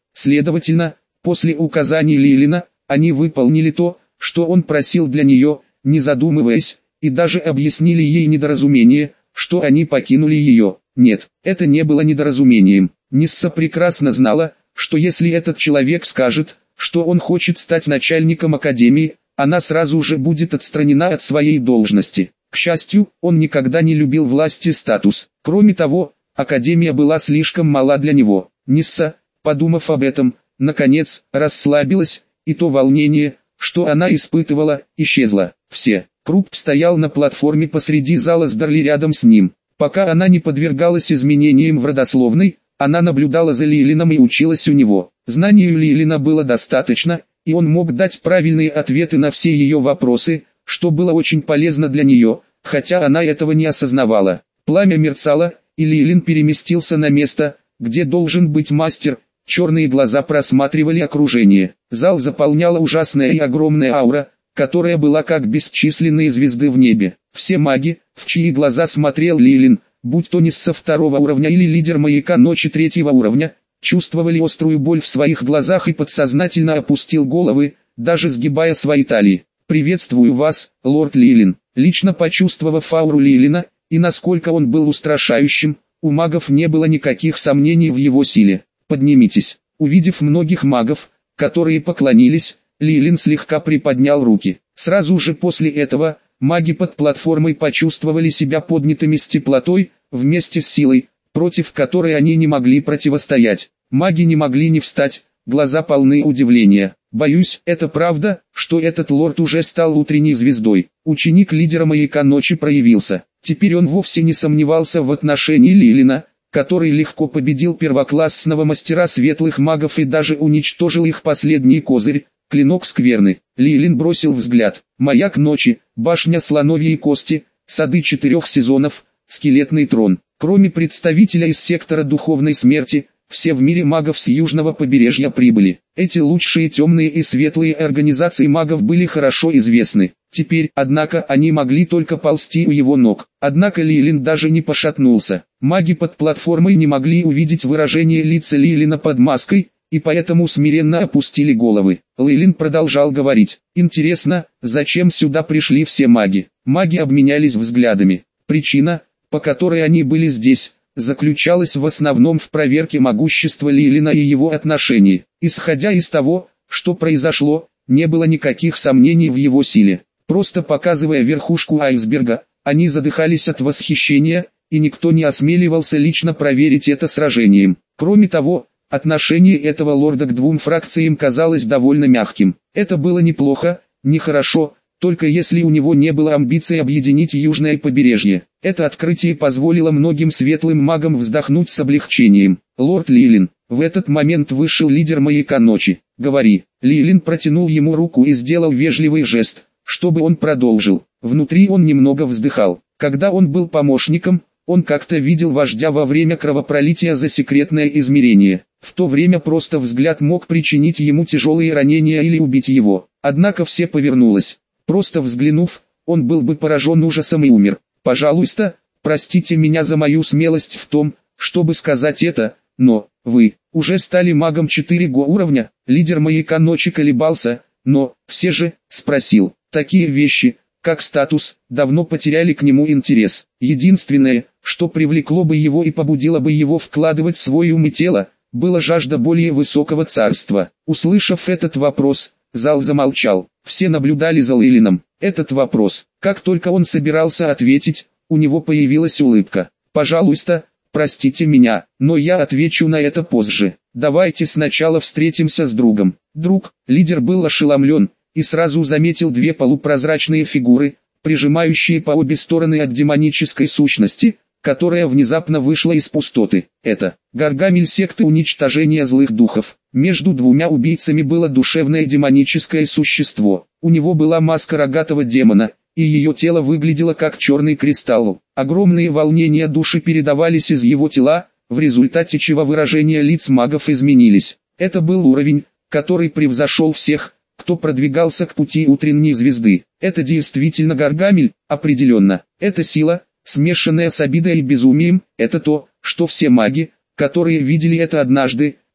Следовательно, после указаний Лилина, они выполнили то, что он просил для нее, не задумываясь, и даже объяснили ей недоразумение, что они покинули ее. Нет, это не было недоразумением. Нисса прекрасно знала, что если этот человек скажет, что он хочет стать начальником академии, она сразу же будет отстранена от своей должности. К счастью, он никогда не любил власть и статус. Кроме того, академия была слишком мала для него. Нисса, подумав об этом, наконец, расслабилась, и то волнение, что она испытывала, исчезло. Все. Круп стоял на платформе посреди зала с Дарли рядом с ним. Пока она не подвергалась изменениям в родословной, она наблюдала за Лилином и училась у него. Знанию Лилина было достаточно, и он мог дать правильные ответы на все ее вопросы, что было очень полезно для нее, хотя она этого не осознавала. Пламя мерцало, и Лилин переместился на место, где должен быть мастер. Черные глаза просматривали окружение. Зал заполняла ужасная и огромная аура, которая была как бесчисленные звезды в небе. Все маги, в чьи глаза смотрел Лилин, будь то Нисса второго уровня или лидер маяка ночи третьего уровня, чувствовали острую боль в своих глазах и подсознательно опустил головы, даже сгибая свои талии. «Приветствую вас, лорд Лилин». Лично почувствовав ауру Лилина, и насколько он был устрашающим, у магов не было никаких сомнений в его силе. «Поднимитесь». Увидев многих магов, которые поклонились, Лилин слегка приподнял руки. Сразу же после этого, маги под платформой почувствовали себя поднятыми с теплотой, вместе с силой, против которой они не могли противостоять. Маги не могли не встать, глаза полны удивления. «Боюсь, это правда, что этот лорд уже стал утренней звездой». Ученик лидера маяка ночи проявился. Теперь он вовсе не сомневался в отношении Лилина, который легко победил первоклассного мастера светлых магов и даже уничтожил их последний козырь, клинок скверны. Лилин бросил взгляд. Маяк ночи, башня слоновьей кости, сады 4 сезонов, скелетный трон. Кроме представителя из сектора духовной смерти, все в мире магов с южного побережья прибыли. Эти лучшие темные и светлые организации магов были хорошо известны. Теперь, однако, они могли только ползти у его ног. Однако Лилин даже не пошатнулся. Маги под платформой не могли увидеть выражение лица Лилина под маской, и поэтому смиренно опустили головы. Лилин продолжал говорить. «Интересно, зачем сюда пришли все маги?» Маги обменялись взглядами. Причина, по которой они были здесь, заключалась в основном в проверке могущества Лилина и его отношений. Исходя из того, что произошло, не было никаких сомнений в его силе. Просто показывая верхушку айсберга, они задыхались от восхищения, и никто не осмеливался лично проверить это сражением. Кроме того, отношение этого лорда к двум фракциям казалось довольно мягким. Это было неплохо, нехорошо, только если у него не было амбиций объединить южное побережье. Это открытие позволило многим светлым магам вздохнуть с облегчением. «Лорд Лилин». В этот момент вышел лидер маяка ночи. «Говори». Лилин протянул ему руку и сделал вежливый жест, чтобы он продолжил. Внутри он немного вздыхал. Когда он был помощником, он как-то видел вождя во время кровопролития за секретное измерение. В то время просто взгляд мог причинить ему тяжелые ранения или убить его. Однако все повернулось. Просто взглянув, он был бы поражен ужасом и умер. «Пожалуйста, простите меня за мою смелость в том, чтобы сказать это, но вы уже стали магом 4 уровня». Лидер маяка ночи колебался, но все же спросил. Такие вещи, как статус, давно потеряли к нему интерес. Единственное, что привлекло бы его и побудило бы его вкладывать свой ум и тело, была жажда более высокого царства. Услышав этот вопрос, зал замолчал. Все наблюдали за Лилином. Этот вопрос, как только он собирался ответить, у него появилась улыбка. «Пожалуйста, простите меня, но я отвечу на это позже. Давайте сначала встретимся с другом». Друг, лидер был ошеломлен, и сразу заметил две полупрозрачные фигуры, прижимающие по обе стороны от демонической сущности, которая внезапно вышла из пустоты. Это Гаргамель секты уничтожения злых духов. Между двумя убийцами было душевное демоническое существо. У него была маска рогатого демона, и ее тело выглядело как черный кристалл. Огромные волнения души передавались из его тела, в результате чего выражения лиц магов изменились. Это был уровень, который превзошел всех, кто продвигался к пути утренней звезды. Это действительно Гаргамель, определенно. Это сила, смешанная с обидой и безумием, это то, что все маги, которые видели это однажды,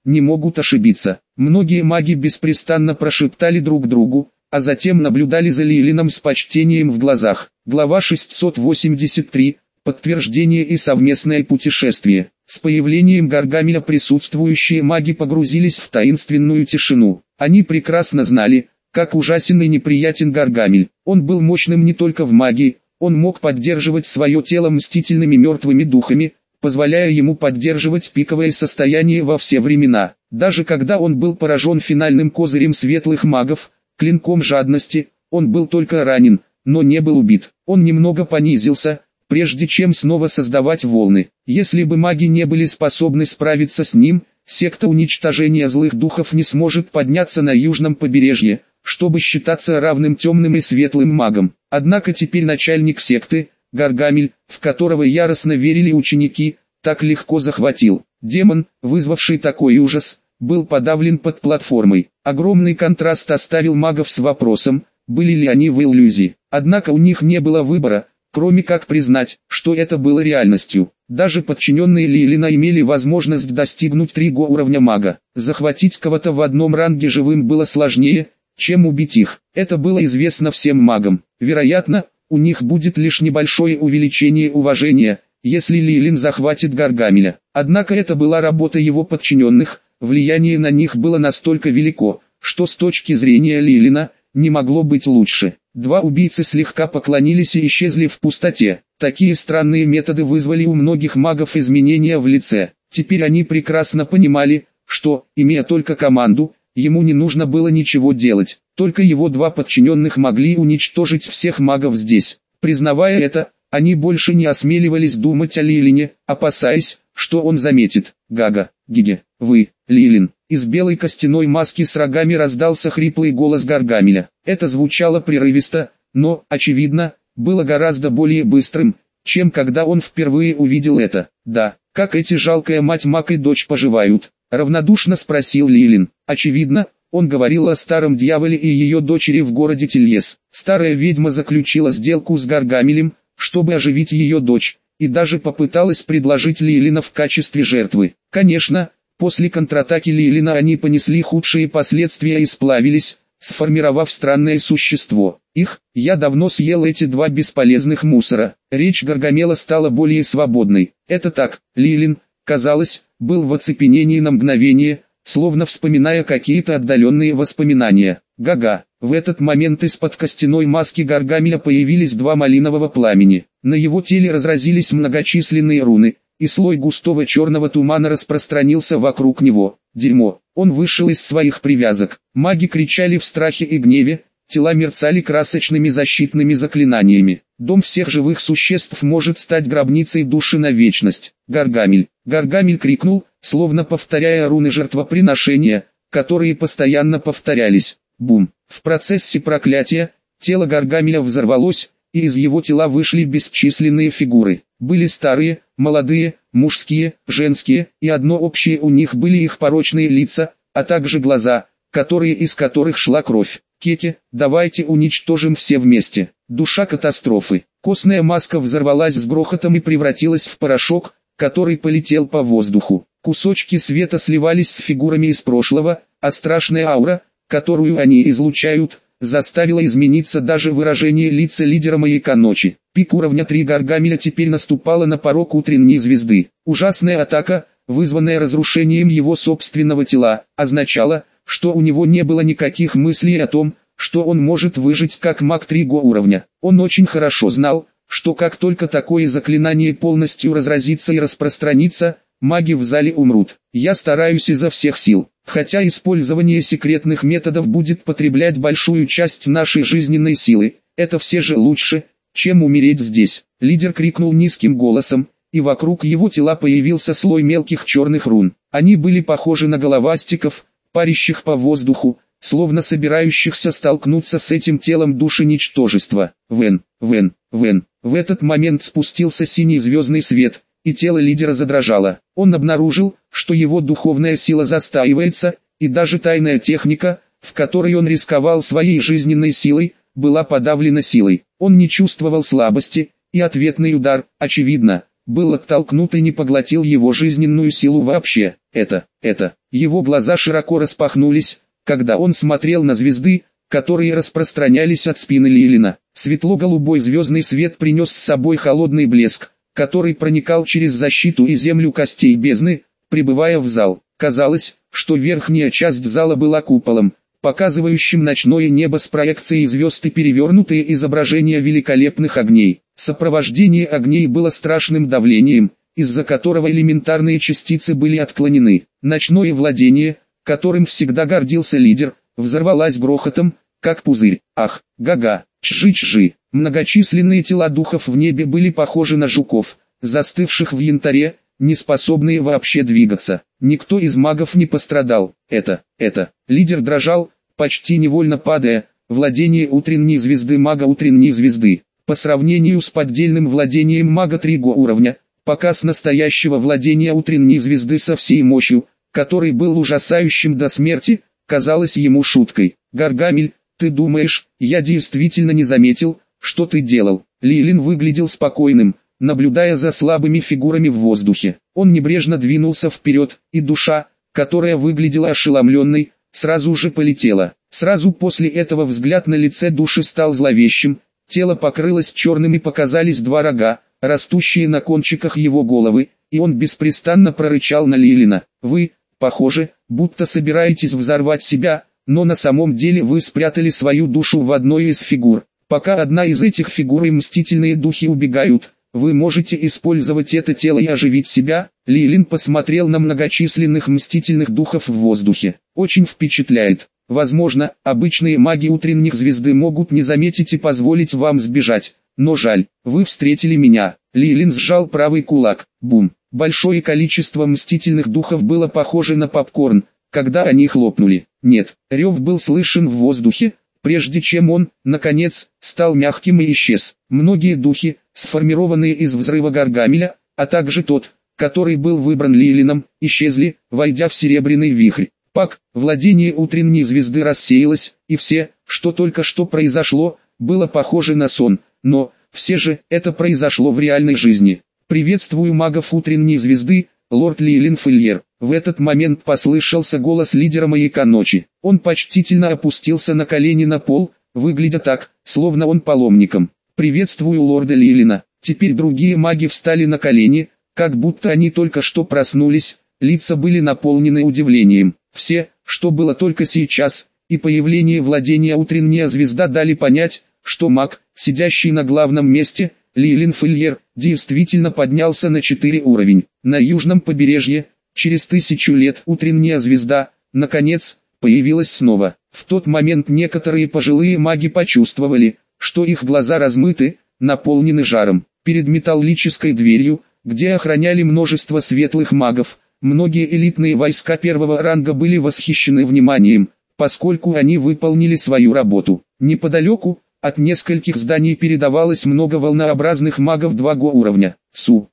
не могут ошибиться. Многие маги беспрестанно прошептали друг другу, а затем наблюдали за Лилином с почтением в глазах. Глава 683. Подтверждение и совместное путешествие. С появлением Гаргамеля присутствующие маги погрузились в таинственную тишину. Они прекрасно знали, как ужасен и неприятен Гаргамель. Он был мощным не только в магии, он мог поддерживать свое тело мстительными мертвыми духами, позволяя ему поддерживать пиковое состояние во все времена. Даже когда он был поражен финальным козырем светлых магов, клинком жадности, он был только ранен, но не был убит. Он немного понизился, прежде чем снова создавать волны. Если бы маги не были способны справиться с ним, секта уничтожения злых духов не сможет подняться на южном побережье, чтобы считаться равным темным и светлым магам. Однако теперь начальник секты, Гаргамель, в которого яростно верили ученики, так легко захватил. Демон, вызвавший такой ужас, был подавлен под платформой. Огромный контраст оставил магов с вопросом, были ли они в иллюзии. Однако у них не было выбора, кроме как признать, что это было реальностью. Даже подчиненные Лилина имели возможность достигнуть 3 уровня мага. Захватить кого-то в одном ранге живым было сложнее, чем убить их. Это было известно всем магам. Вероятно, у них будет лишь небольшое увеличение уважения, если Лилин захватит Гаргамеля. Однако это была работа его подчиненных, влияние на них было настолько велико, что с точки зрения Лилина, не могло быть лучше. 2 убийцы слегка поклонились и исчезли в пустоте. Такие странные методы вызвали у многих магов изменения в лице. Теперь они прекрасно понимали, что, имея только команду, ему не нужно было ничего делать. Только его 2 подчиненных могли уничтожить всех магов здесь. Признавая это, они больше не осмеливались думать о Лилине, опасаясь, что он заметит. «Гага, Гиге, вы, Лилин». Из белой костяной маски с рогами раздался хриплый голос Гаргамеля. Это звучало прерывисто, но, очевидно, было гораздо более быстрым, чем когда он впервые увидел это. «Да, как эти жалкая мать-маг и дочь поживают?» — равнодушно спросил Лилин. Очевидно, он говорил о старом дьяволе и ее дочери в городе Тельес. Старая ведьма заключила сделку с Гаргамелем, чтобы оживить ее дочь, и даже попыталась предложить Лилина в качестве жертвы. Конечно, после контратаки Лилина они понесли худшие последствия и сплавились, сформировав странное существо. Я давно съел эти 2 бесполезных мусора. Речь Гаргамеля стала более свободной. Это так, Лилин, казалось, был в оцепенении на мгновение, словно вспоминая какие-то отдаленные воспоминания. Гага. В этот момент из-под костяной маски Гаргамеля появились 2 малинового пламени. На его теле разразились многочисленные руны, и слой густого черного тумана распространился вокруг него. Дерьмо. Он вышел из своих привязок. Маги кричали в страхе и гневе, тела мерцали красочными защитными заклинаниями. Дом всех живых существ может стать гробницей души на вечность. Гаргамель. Гаргамель крикнул, словно повторяя руны жертвоприношения, которые постоянно повторялись. Бум. В процессе проклятия, тело Гаргамеля взорвалось, и из его тела вышли бесчисленные фигуры. Были старые, молодые, мужские, женские, и одно общее у них были их порочные лица, а также глаза, из которых шла кровь. Кеке, давайте уничтожим все вместе. Душа катастрофы. Костная маска взорвалась с грохотом и превратилась в порошок, который полетел по воздуху. Кусочки света сливались с фигурами из прошлого, а страшная аура, которую они излучают, заставила измениться даже выражение лица лидера Маяка Ночи. Пик уровня 3 Гаргамеля теперь наступала на порог утренней звезды. Ужасная атака, вызванная разрушением его собственного тела, означала, что у него не было никаких мыслей о том, что он может выжить как маг 3 уровня. Он очень хорошо знал, что как только такое заклинание полностью разразится и распространится, маги в зале умрут. Я стараюсь изо всех сил. Хотя использование секретных методов будет потреблять большую часть нашей жизненной силы, это все же лучше, чем умереть здесь. Лидер крикнул низким голосом, и вокруг его тела появился слой мелких черных рун. Они были похожи на головастиков, парящих по воздуху, словно собирающихся столкнуться с этим телом души ничтожества. Вен. В этот момент спустился синий звездный свет, и тело лидера задрожало. Он обнаружил, что его духовная сила застаивается, и даже тайная техника, в которой он рисковал своей жизненной силой, была подавлена силой. Он не чувствовал слабости, и ответный удар, очевидно, был оттолкнут и не поглотил его жизненную силу вообще. Его глаза широко распахнулись, когда он смотрел на звезды, которые распространялись от спины Лилина. Светло-голубой звездный свет принес с собой холодный блеск, который проникал через защиту и землю костей бездны, прибывая в зал. Казалось, что верхняя часть зала была куполом, показывающим ночное небо с проекцией звезд и перевернутые изображения великолепных огней. Сопровождение огней было страшным давлением, из-за которого элементарные частицы были отклонены. Ночное владение, которым всегда гордился лидер, взорвалось грохотом, как пузырь. Ах, га-га, чжи-чжи. Многочисленные тела духов в небе были похожи на жуков, застывших в янтаре, не способные вообще двигаться. Никто из магов не пострадал. Лидер дрожал, почти невольно падая. Владение утренней звезды мага утренней звезды. По сравнению с поддельным владением мага 3 уровня, показ настоящего владения утренней звезды со всей мощью, который был ужасающим до смерти, казалось ему шуткой. «Гаргамель, ты думаешь, я действительно не заметил, что ты делал?» Лилин выглядел спокойным, наблюдая за слабыми фигурами в воздухе. Он небрежно двинулся вперед, и душа, которая выглядела ошеломленной, сразу же полетела. Сразу после этого взгляд на лице души стал зловещим, тело покрылось черным и показались 2 рога, растущие на кончиках его головы, и он беспрестанно прорычал на Лилина. «Вы, похоже, будто собираетесь взорвать себя, но на самом деле вы спрятали свою душу в одной из фигур. Пока одна из этих фигур и мстительные духи убегают, вы можете использовать это тело и оживить себя». Лилин посмотрел на многочисленных мстительных духов в воздухе. «Очень впечатляет. Возможно, обычные маги утренних звезды могут не заметить и позволить вам сбежать, но жаль, вы встретили меня». Лилин сжал правый кулак. Бум. Большое количество мстительных духов было похоже на попкорн, когда они хлопнули. Нет, рев был слышен в воздухе, прежде чем он, наконец, стал мягким и исчез. Многие духи, сформированные из взрыва Гаргамеля, а также тот, который был выбран Лилином, исчезли, войдя в серебряный вихрь. Пак, владение утренней звезды рассеялось, и все, что только что произошло, было похоже на сон, но, все же, это произошло в реальной жизни. «Приветствую магов утренней звезды, лорд Лилин Фильер». В этот момент послышался голос лидера маяка ночи. Он почтительно опустился на колени на пол, выглядя так, словно он паломником. «Приветствую лорда Лилина». Теперь другие маги встали на колени, как будто они только что проснулись, лица были наполнены удивлением. Все, что было только сейчас, и появление владения утренняя звезда дали понять, что маг, сидящий на главном месте, Лилин Фильер, действительно поднялся на 4 уровень. На южном побережье, через 1000 лет утренняя звезда, наконец, появилась снова. В тот момент некоторые пожилые маги почувствовали, что их глаза размыты, наполнены жаром. Перед металлической дверью, где охраняли множество светлых магов, многие элитные войска первого ранга были восхищены вниманием, поскольку они выполнили свою работу. Неподалеку, от нескольких зданий передавалось много волнообразных магов 2 уровня. Су.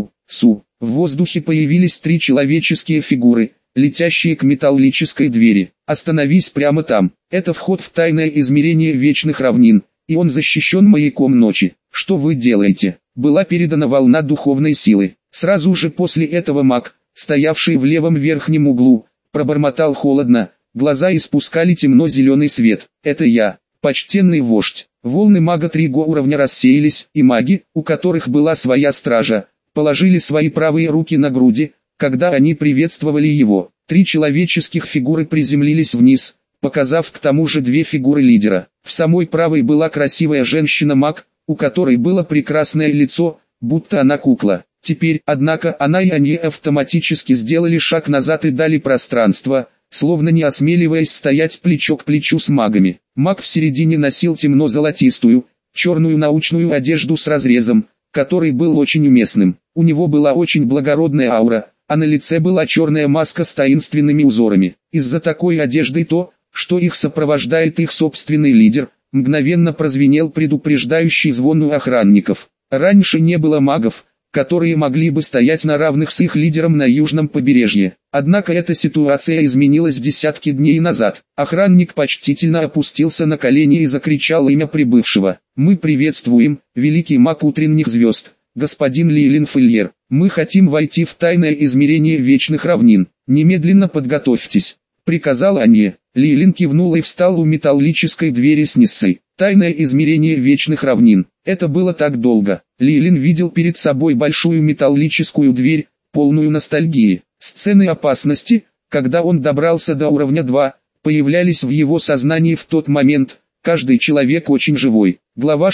В воздухе появились 3 человеческие фигуры, летящие к металлической двери. «Остановись прямо там. Это вход в тайное измерение вечных равнин, и он защищен маяком ночи. Что вы делаете?» Была передана волна духовной силы. Сразу же после этого маг, стоявший в левом верхнем углу, пробормотал холодно, глаза испускали темно-зеленый свет. «Это я, почтенный вождь». Волны мага 3 уровня рассеялись, и маги, у которых была своя стража, положили свои правые руки на груди, когда они приветствовали его. 3 человеческих фигуры приземлились вниз, показав к тому же 2 фигуры лидера. В самой правой была красивая женщина-маг, у которой было прекрасное лицо, будто она кукла. Теперь, однако, она и они автоматически сделали шаг назад и дали пространство, словно не осмеливаясь стоять плечо к плечу с магами. Маг в середине носил темно-золотистую, черную научную одежду с разрезом, который был очень уместным. У него была очень благородная аура, а на лице была черная маска с таинственными узорами. Из-за такой одежды то, что их сопровождает их собственный лидер, мгновенно прозвенел предупреждающий звон у охранников. Раньше не было магов, которые могли бы стоять на равных с их лидером на южном побережье. Однако эта ситуация изменилась десятки дней назад. Охранник почтительно опустился на колени и закричал имя прибывшего. «Мы приветствуем, великий маг утренних звезд, господин Лилин Фильер. Мы хотим войти в тайное измерение вечных равнин». «Немедленно подготовьтесь», — приказала Анье. Лилин кивнул и встал у металлической двери с Ниссой. Тайное измерение вечных равнин. Это было так долго. Лилин видел перед собой большую металлическую дверь, полную ностальгии. Сцены опасности, когда он добрался до уровня 2, появлялись в его сознании в тот момент. Каждый человек очень живой. Глава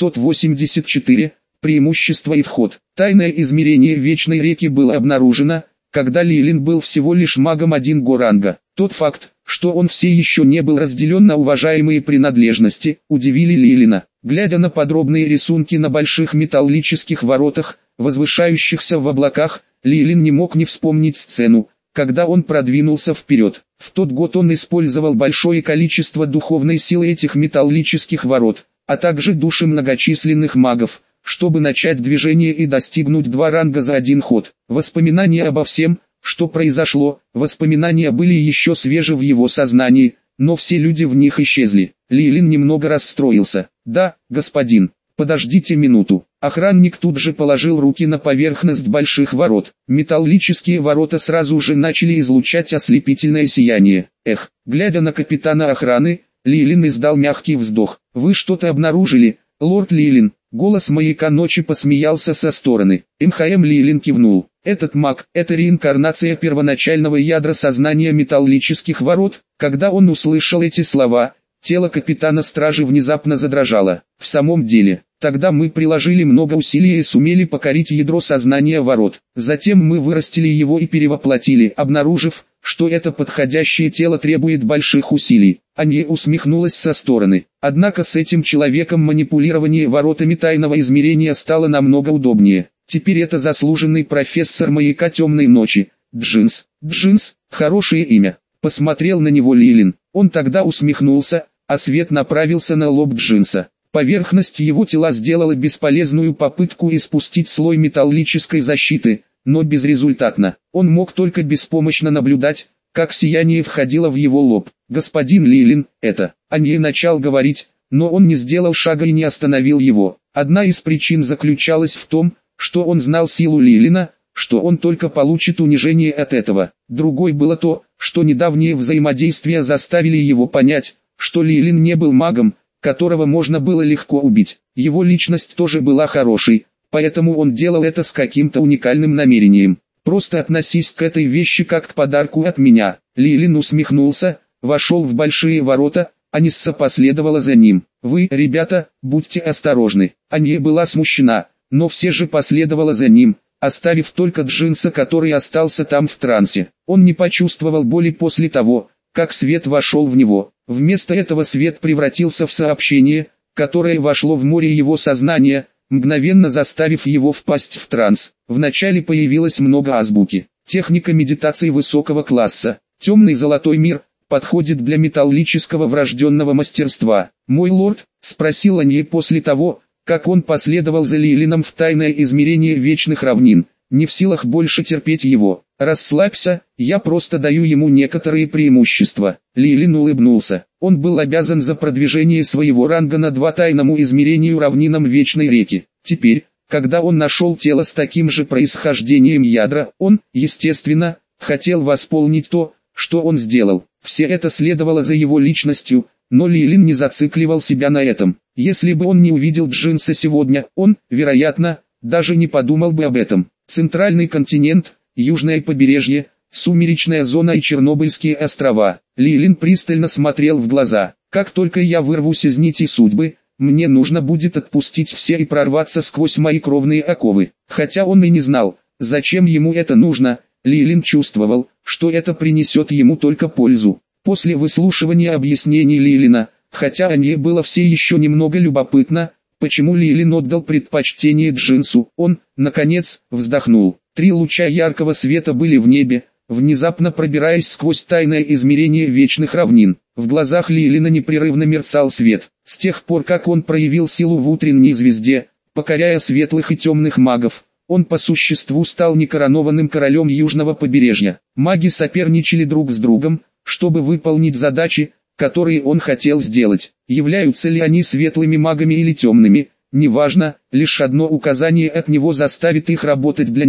684. Преимущество и вход. Тайное измерение Вечной реки было обнаружено, когда Лилин был всего лишь магом 1 ранга. Тот факт, что он все еще не был разделен на уважаемые принадлежности, удивили Лилина. Глядя на подробные рисунки на больших металлических воротах, возвышающихся в облаках, Лилин не мог не вспомнить сцену, когда он продвинулся вперед. В тот год он использовал большое количество духовной силы этих металлических ворот, а также души многочисленных магов, чтобы начать движение и достигнуть 2 ранга за 1 ход. Воспоминания обо всем, что произошло, воспоминания были еще свежи в его сознании, но все люди в них исчезли. Лилин немного расстроился. «Да, господин, подождите минуту». Охранник тут же положил руки на поверхность больших ворот. Металлические ворота сразу же начали излучать ослепительное сияние. Эх, глядя на капитана охраны, Лилин издал мягкий вздох. «Вы что-то обнаружили, лорд Лилин?» Голос маяка ночи посмеялся со стороны. МХМ Лилин кивнул. Этот маг – это реинкарнация первоначального ядра сознания металлических ворот. Когда он услышал эти слова, тело капитана стражи внезапно задрожало. В самом деле, тогда мы приложили много усилий и сумели покорить ядро сознания ворот. Затем мы вырастили его и перевоплотили, обнаружив, что это подходящее тело требует больших усилий. Анье усмехнулась со стороны. Однако с этим человеком манипулирование воротами тайного измерения стало намного удобнее. Теперь это заслуженный профессор маяка темной ночи. Джинс. Джинс, хорошее имя. Посмотрел на него Лилин. Он тогда усмехнулся, а свет направился на лоб Джинса. Поверхность его тела сделала бесполезную попытку испустить слой металлической защиты, но безрезультатно. Он мог только беспомощно наблюдать, как сияние входило в его лоб. «Господин Лилин, это...» Анье начал говорить, но он не сделал шага и не остановил его. Одна из причин заключалась в том, что он знал силу Лилина, что он только получит унижение от этого. Другой было то, что недавние взаимодействия заставили его понять, что Лилин не был магом, которого можно было легко убить. Его личность тоже была хорошей, поэтому он делал это с каким-то уникальным намерением. «Просто относись к этой вещи как к подарку от меня». Лилин усмехнулся, вошел в большие ворота, Анисса последовала за ним. «Вы, ребята, будьте осторожны». Анье была смущена, но все же последовала за ним, оставив только Джинса, который остался там в трансе. Он не почувствовал боли после того, как свет вошел в него. Вместо этого свет превратился в сообщение, которое вошло в море его сознания, мгновенно заставив его впасть в транс. Вначале появилось много азбуки. Техника медитации высокого класса. Темный золотой мир подходит для металлического врожденного мастерства. «Мой лорд?» — спросил Анье после того, как он последовал за Лилином в тайное измерение вечных равнин, не в силах больше терпеть его. «Расслабься, я просто даю ему некоторые преимущества». Лилин улыбнулся. Он был обязан за продвижение своего ранга на 2 тайному измерению равнинам Вечной реки. Теперь, когда он нашел тело с таким же происхождением ядра, он, естественно, хотел восполнить то, что он сделал. Все это следовало за его личностью, но Лилин не зацикливал себя на этом. Если бы он не увидел Джинса сегодня, он, вероятно, даже не подумал бы об этом. Центральный континент, южное побережье, сумеречная зона и Чернобыльские острова. Лилин пристально смотрел в глаза. «Как только я вырвусь из нитей судьбы, мне нужно будет отпустить все и прорваться сквозь мои кровные оковы». Хотя он и не знал, зачем ему это нужно, Лилин чувствовал, что это принесет ему только пользу. После выслушивания объяснений Лилина, хотя Анье было все еще немного любопытно, почему Лилин отдал предпочтение Джинсу, он, наконец, вздохнул. 3 луча яркого света были в небе, внезапно пробираясь сквозь тайное измерение вечных равнин. В глазах Лилина непрерывно мерцал свет. С тех пор, как он проявил силу в утренней звезде, покоряя светлых и темных магов, он по существу стал некоронованным королем южного побережья. Маги соперничали друг с другом, чтобы выполнить задачи, которые он хотел сделать. Являются ли они светлыми магами или темными, неважно, лишь одно указание от него заставит их работать для него.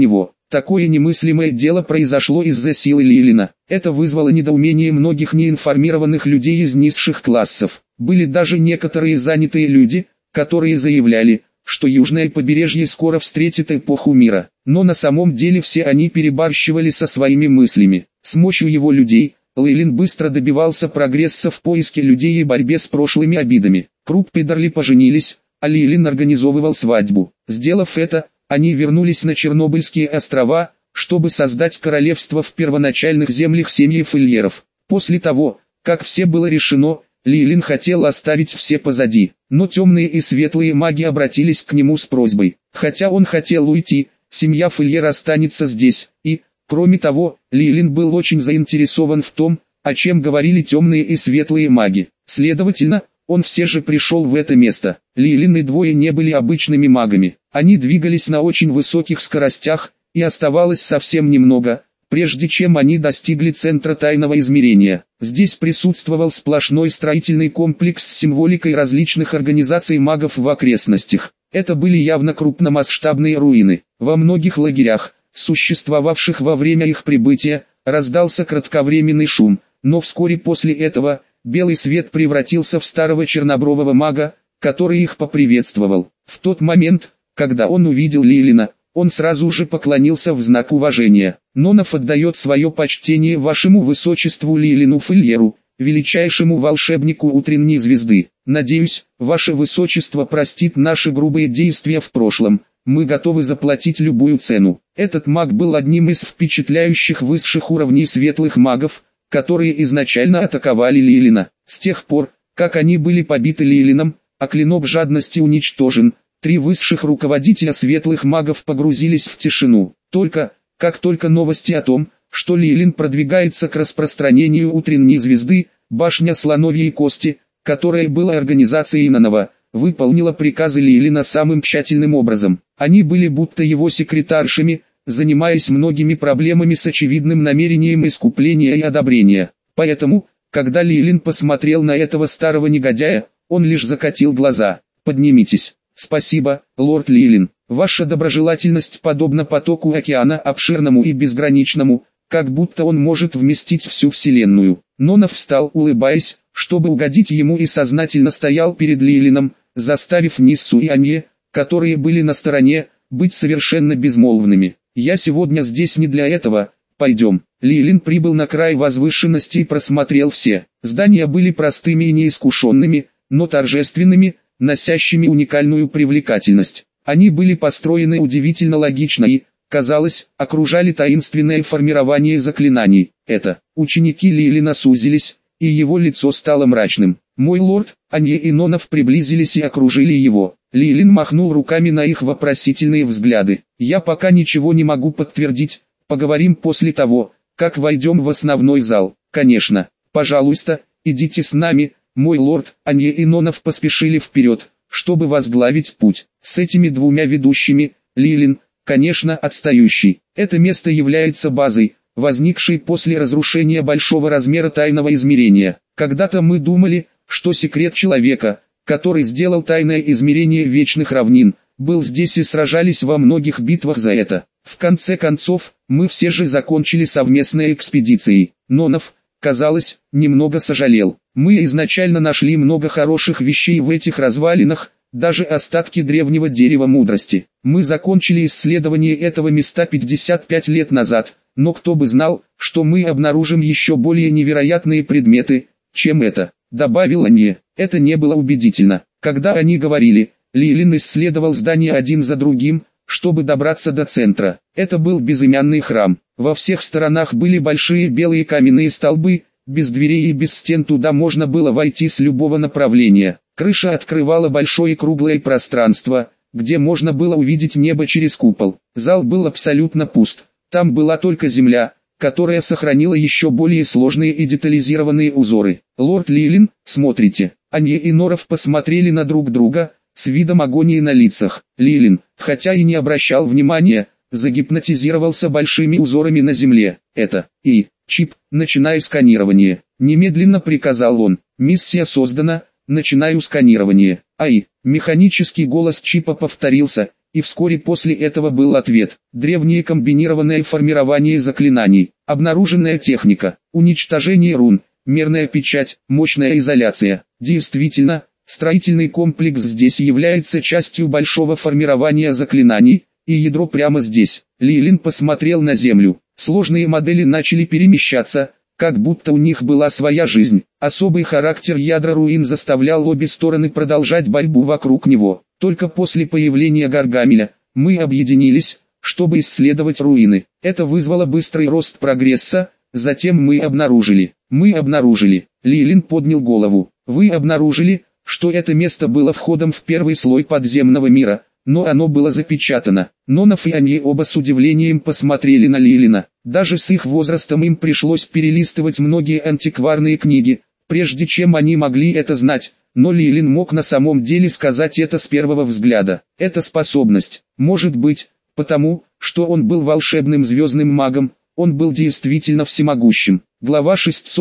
Такое немыслимое дело произошло из-за силы Лилина. Это вызвало недоумение многих неинформированных людей из низших классов. Были даже некоторые занятые люди, которые заявляли, что южное побережье скоро встретит эпоху мира. Но на самом деле все они перебарщивали со своими мыслями. С мощью его людей, Лейлин быстро добивался прогресса в поиске людей и борьбе с прошлыми обидами. Круп и Дарли поженились, а Лейлин организовывал свадьбу. Сделав это, они вернулись на Чернобыльские острова, чтобы создать королевство в первоначальных землях семьи Фильеров. После того, как все было решено, Лейлин хотел оставить все позади, но темные и светлые маги обратились к нему с просьбой. Хотя он хотел уйти, семья Фильер останется здесь, и, кроме того, Лейлин был очень заинтересован в том, о чем говорили темные и светлые маги. Следовательно, он все же пришел в это место. Лейлин и двое не были обычными магами. Они двигались на очень высоких скоростях, и оставалось совсем немного, прежде чем они достигли центра тайного измерения. Здесь присутствовал сплошной строительный комплекс с символикой различных организаций магов в окрестностях. Это были явно крупномасштабные руины. Во многих лагерях, существовавших во время их прибытия, раздался кратковременный шум, но вскоре после этого белый свет превратился в старого чернобрового мага, который их поприветствовал. В тот момент, когда он увидел Лейлина, он сразу же поклонился в знак уважения. Нонов отдает свое почтение вашему высочеству Лейлину Фильеру, величайшему волшебнику утренней звезды. Надеюсь, ваше высочество простит наши грубые действия в прошлом. Мы готовы заплатить любую цену. Этот маг был одним из впечатляющих высших уровней светлых магов, которые изначально атаковали Лейлина. С тех пор, как они были побиты Лейлином, а клинок жадности уничтожен, 3 высших руководителя светлых магов погрузились в тишину. Как только новости о том, что Лейлин продвигается к распространению утренней звезды, башня Слоновьей Кости, которая была организацией Инанова, выполнила приказы Лейлина самым тщательным образом. Они были будто его секретаршами, занимаясь многими проблемами с очевидным намерением искупления и одобрения. Поэтому, когда Лейлин посмотрел на этого старого негодяя, он лишь закатил глаза. «Поднимитесь». «Спасибо, лорд Лейлин. Ваша доброжелательность подобна потоку океана, обширному и безграничному, как будто он может вместить всю вселенную». Нонов встал, улыбаясь, чтобы угодить ему, и сознательно стоял перед Лейлином, заставив Ниссу и Анье, которые были на стороне, быть совершенно безмолвными. «Я сегодня здесь не для этого, пойдем». Лейлин прибыл на край возвышенности и просмотрел все. Здания были простыми и неискушенными, но торжественными, носящими уникальную привлекательность. Они были построены удивительно логично и, казалось, окружали таинственное формирование заклинаний. Это, ученики Лейлина сузились, и его лицо стало мрачным. «Мой лорд», Анье и Нонов приблизились и окружили его. Лейлин махнул руками на их вопросительные взгляды. «Я пока ничего не могу подтвердить, поговорим после того, как войдем в основной зал». «Конечно, пожалуйста, идите с нами». Мой лорд, Анье и Нонов поспешили вперед, чтобы возглавить путь. С этими двумя ведущими, Лейлин, конечно, отстающий. Это место является базой, возникшей после разрушения большого размера тайного измерения. Когда-то мы думали, что секрет человека, который сделал тайное измерение вечных равнин, был здесь, и сражались во многих битвах за это. В конце концов, мы все же закончили совместной экспедицией. Нонов, казалось, немного сожалел. Мы изначально нашли много хороших вещей в этих развалинах, даже остатки древнего дерева мудрости. Мы закончили исследование этого места 55 лет назад, но кто бы знал, что мы обнаружим еще более невероятные предметы, чем это, добавил Анье. Это не было убедительно. Когда они говорили, Лейлин исследовал здания один за другим, чтобы добраться до центра. Это был безымянный храм. Во всех сторонах были большие белые каменные столбы, без дверей и без стен. Туда можно было войти с любого направления. Крыша открывала большое круглое пространство, где можно было увидеть небо через купол. Зал был абсолютно пуст. Там была только земля, которая сохранила еще более сложные и детализированные узоры. «Лорд Лейлин, смотрите». Анье и Норов посмотрели на друг друга, с видом агонии на лицах. Лейлин, хотя и не обращал внимания, загипнотизировался большими узорами на земле. «Это, и, чип, начинай сканирование», — немедленно приказал он. «Миссия создана, начинаю сканирование». «Ай», механический голос чипа повторился, и вскоре после этого был ответ. Древнее комбинированное формирование заклинаний, обнаруженная техника, уничтожение рун, мерная печать, мощная изоляция. Действительно, строительный комплекс здесь является частью большого формирования заклинаний, и ядро прямо здесь. Лилин посмотрел на землю. Сложные модели начали перемещаться, как будто у них была своя жизнь. Особый характер ядра руин заставлял обе стороны продолжать борьбу вокруг него. Только после появления Гаргамеля мы объединились, чтобы исследовать руины. Это вызвало быстрый рост прогресса. Затем мы обнаружили. Лилин поднял голову. Вы обнаружили, что это место было входом в первый слой подземного мира, но оно было запечатано. Нонов и они оба с удивлением посмотрели на Лилина. Даже с их возрастом им пришлось перелистывать многие антикварные книги, прежде чем они могли это знать, но Лилин мог на самом деле сказать это с первого взгляда. Это способность. Может быть, потому, что он был волшебным звездным магом, он был действительно всемогущим. Глава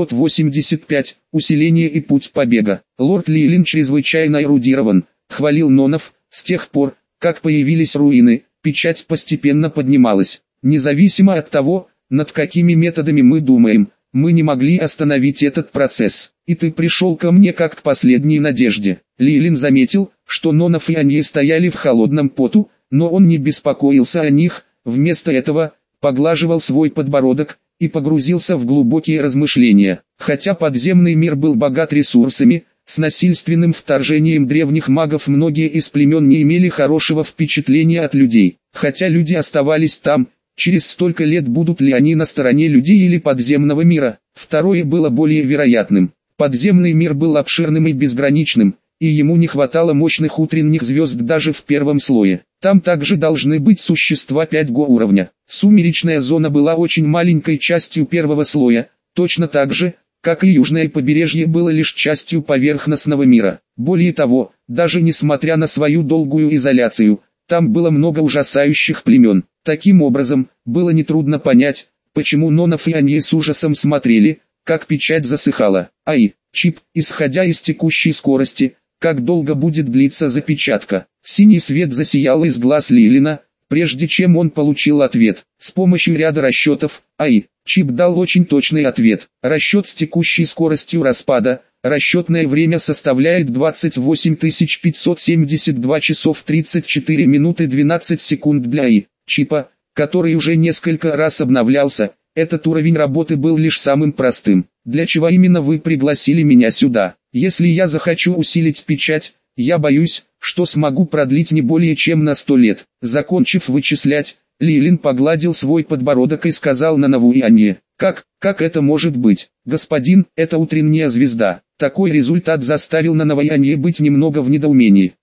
685. Усиление и путь побега. Лорд Лилин чрезвычайно эрудирован, хвалил Нонов. С тех пор, как появились руины, печать постепенно поднималась. Независимо от того, над какими методами мы думаем, мы не могли остановить этот процесс. И ты пришел ко мне как к последней надежде. Лилин заметил, что Нонов и они стояли в холодном поту, но он не беспокоился о них, вместо этого поглаживал свой подбородок и погрузился в глубокие размышления. Хотя подземный мир был богат ресурсами, с насильственным вторжением древних магов многие из племен не имели хорошего впечатления от людей. Хотя люди оставались там, через столько лет будут ли они на стороне людей или подземного мира? Второе было более вероятным. Подземный мир был обширным и безграничным, и ему не хватало мощных утренних звезд даже в первом слое. Там также должны быть существа 5Го уровня. Сумеречная зона была очень маленькой частью первого слоя, точно так же, как и южное побережье было лишь частью поверхностного мира. Более того, даже несмотря на свою долгую изоляцию, там было много ужасающих племен. Таким образом, было нетрудно понять, почему Нонов и они с ужасом смотрели, как печать засыхала. Ай, Чип, исходя из текущей скорости, как долго будет длиться запечатка? Синий свет засиял из глаз Лилина, прежде чем он получил ответ. С помощью ряда расчетов, Чип дал очень точный ответ. Расчет с текущей скоростью распада, расчетное время составляет 28 572 часов 34 минуты 12 секунд для Чипа, который уже несколько раз обновлялся. Этот уровень работы был лишь самым простым. Для чего именно вы пригласили меня сюда? Если я захочу усилить печать, я боюсь, что смогу продлить не более чем на 100 лет. Закончив вычислять, Лилин погладил свой подбородок и сказал Нонову и Анне: как это может быть? Господин, это утренняя звезда. Такой результат заставил Нонова и Анне быть немного в недоумении.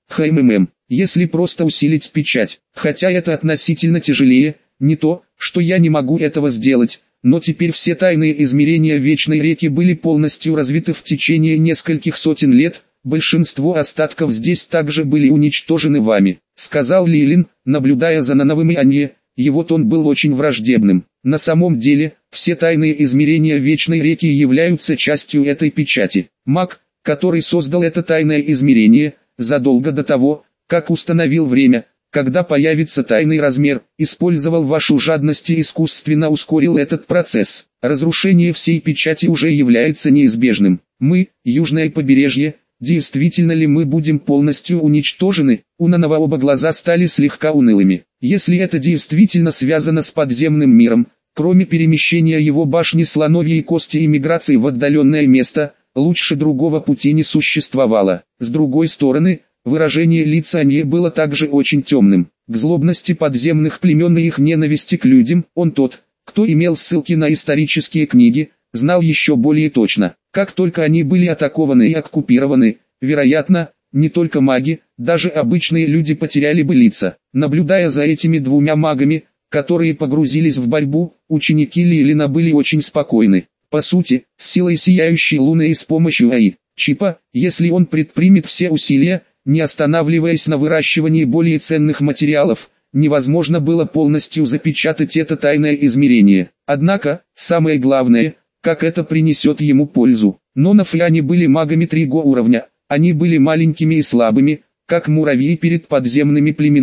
Если просто усилить печать, хотя это относительно тяжелее, не то, что я не могу этого сделать, но теперь все тайные измерения Вечной реки были полностью развиты в течение нескольких сотен лет, большинство остатков здесь также были уничтожены вами, сказал Лилин, наблюдая за Ноновым и Анне. Его тон был очень враждебным. На самом деле, все тайные измерения Вечной реки являются частью этой печати. Маг, который создал это тайное измерение, задолго до того, как установил время, когда появится тайный размер, использовал вашу жадность и искусственно ускорил этот процесс. Разрушение всей печати уже является неизбежным. Мы, южное побережье, действительно ли мы будем полностью уничтожены? У Нонова оба глаза стали слегка унылыми. Если это действительно связано с подземным миром, кроме перемещения его башни Слоновьей кости и миграции в отдаленное место, лучше другого пути не существовало. С другой стороны, выражение лица Аньи было также очень темным. К злобности подземных племен и их ненависти к людям, он тот, кто имел ссылки на исторические книги, знал еще более точно. Как только они были атакованы и оккупированы, вероятно, не только маги, даже обычные люди потеряли бы лица. Наблюдая за этими двумя магами, которые погрузились в борьбу, ученики Лилина были очень спокойны. По сути, с силой сияющей луны и с помощью Чипа, если он предпримет все усилия, не останавливаясь на выращивании более ценных материалов, невозможно было полностью запечатать это тайное измерение. Однако, самое главное, как это принесет ему пользу. Нонов и они были магами 3Го уровня, они были маленькими и слабыми, как муравьи перед подземными племенами.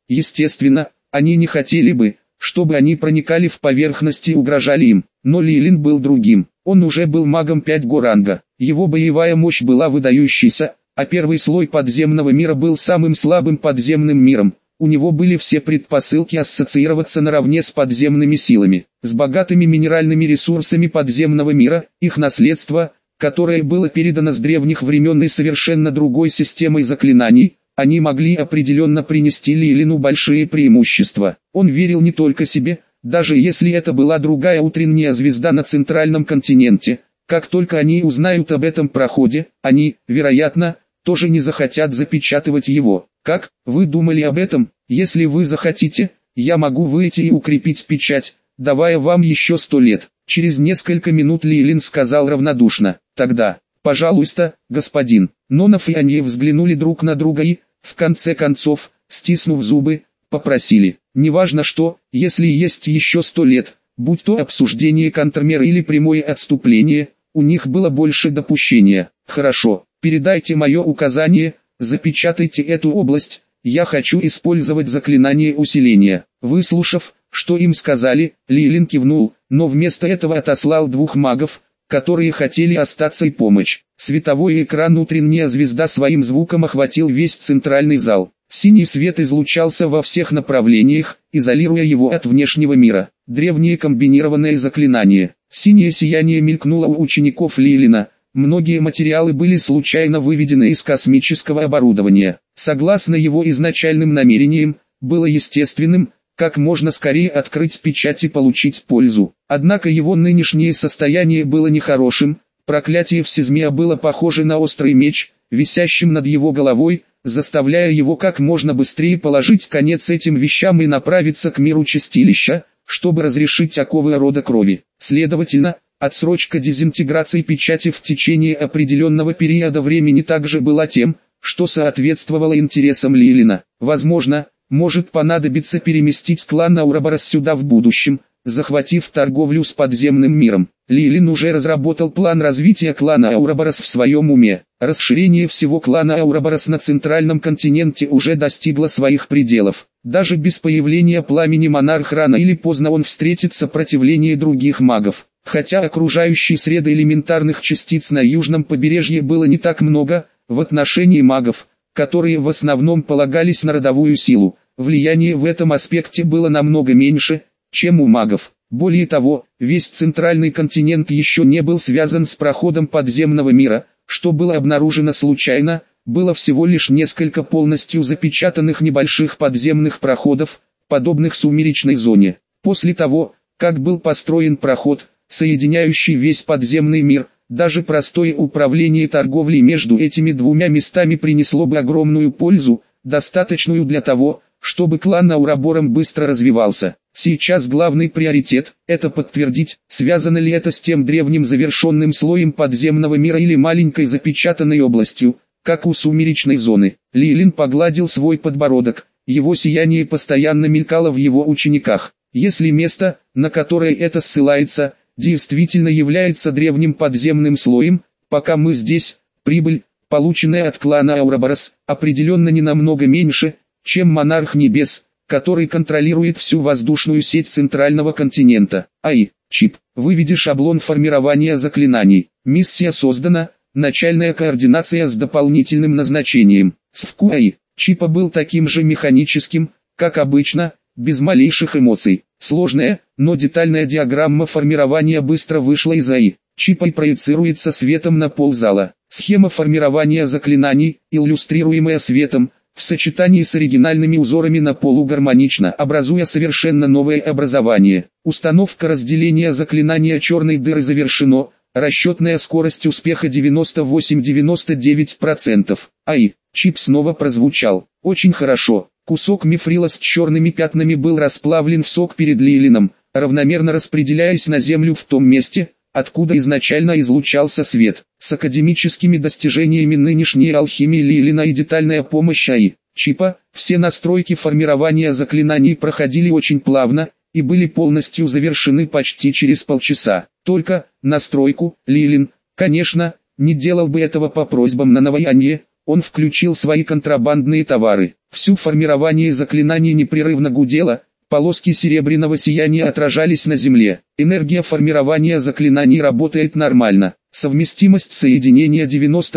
Естественно, они не хотели бы, чтобы они проникали в поверхность и угрожали им. Но Лилин был другим. Он уже был магом 5 ранга. Его боевая мощь была выдающейся, а первый слой подземного мира был самым слабым подземным миром. У него были все предпосылки ассоциироваться наравне с подземными силами, с богатыми минеральными ресурсами подземного мира, их наследство, которое было передано с древних времен и совершенно другой системой заклинаний. Они могли определенно принести Лилину большие преимущества. Он верил не только себе, даже если это была другая утренняя звезда на центральном континенте. Как только они узнают об этом проходе, они, вероятно, тоже не захотят запечатывать его. Как вы думали об этом? Если вы захотите, я могу выйти и укрепить печать, давая вам еще 100 лет. Через несколько минут Лилин сказал равнодушно: тогда, пожалуйста, господин. Нонов и они взглянули друг на друга и, в конце концов, стиснув зубы, попросили: неважно что, если есть еще 100 лет, будь то обсуждение контрмер или прямое отступление, у них было больше допущения. Хорошо, передайте мое указание, запечатайте эту область, я хочу использовать заклинание усиления. Выслушав, что им сказали, Лилин кивнул, но вместо этого отослал 2 магов, которые хотели остаться и помочь. Световой экран «Утренняя звезда» своим звуком охватил весь центральный зал. Синий свет излучался во всех направлениях, изолируя его от внешнего мира. Древнее комбинированное заклинание. Синее сияние мелькнуло у учеников Лилина. Многие материалы были случайно выведены из космического оборудования. Согласно его изначальным намерениям, было естественным, как можно скорее открыть печать и получить пользу. Однако его нынешнее состояние было нехорошим. Проклятие Всезмея было похоже на острый меч, висящим над его головой, заставляя его как можно быстрее положить конец этим вещам и направиться к миру чистилища, чтобы разрешить оковы рода крови. Следовательно, отсрочка дезинтеграции печати в течение определенного периода времени также была тем, что соответствовало интересам Лилина. Возможно, может понадобиться переместить клан Аураборос сюда в будущем, захватив торговлю с подземным миром. Лилин уже разработал план развития клана Аураборос в своем уме. Расширение всего клана Аураборос на центральном континенте уже достигло своих пределов. Даже без появления пламени монарх рано или поздно он встретит сопротивление других магов. Хотя окружающей среды элементарных частиц на южном побережье было не так много, в отношении магов, которые в основном полагались на родовую силу, влияние в этом аспекте было намного меньше, чем у магов. Более того, весь центральный континент еще не был связан с проходом подземного мира, что было обнаружено случайно, было всего лишь несколько полностью запечатанных небольших подземных проходов, подобных сумеречной зоне. После того, как был построен проход, соединяющий весь подземный мир, даже простое управление торговлей между этими 2 местами принесло бы огромную пользу, достаточную для того, чтобы клан Аурабором быстро развивался. Сейчас главный приоритет – это подтвердить, связано ли это с тем древним завершенным слоем подземного мира или маленькой запечатанной областью, как у сумеречной зоны. Лилин погладил свой подбородок, его сияние постоянно мелькало в его учениках. Если место, на которое это ссылается, действительно является древним подземным слоем, пока мы здесь, прибыль, полученная от клана Аураборос, определенно не намного меньше, чем монарх небес, который контролирует всю воздушную сеть центрального континента. АИ, чип, выведи шаблон формирования заклинаний. Миссия создана, начальная координация с дополнительным назначением. СВКУ АИ, чипа был таким же механическим, как обычно, без малейших эмоций. Сложная, но детальная диаграмма формирования быстро вышла из АИ. Чипа и проецируется светом на пол зала. Схема формирования заклинаний, иллюстрируемая светом, в сочетании с оригинальными узорами на полу гармонично, образуя совершенно новое образование. Установка разделения заклинания черной дыры завершено, расчетная скорость успеха 98-99%. АИ, чип снова прозвучал. Очень хорошо. Кусок мифрила с черными пятнами был расплавлен в сок перед Лилином, равномерно распределяясь на землю в том месте, откуда изначально излучался свет. С академическими достижениями нынешней алхимии Лилина и детальная помощь АИ, чипа, все настройки формирования заклинаний проходили очень плавно, и были полностью завершены почти через полчаса. Только, настройку, Лилин, конечно, не делал бы этого по просьбам на наваяние, он включил свои контрабандные товары. Всю формирование заклинаний непрерывно гудело, полоски серебряного сияния отражались на земле. Энергия формирования заклинаний работает нормально. Совместимость соединения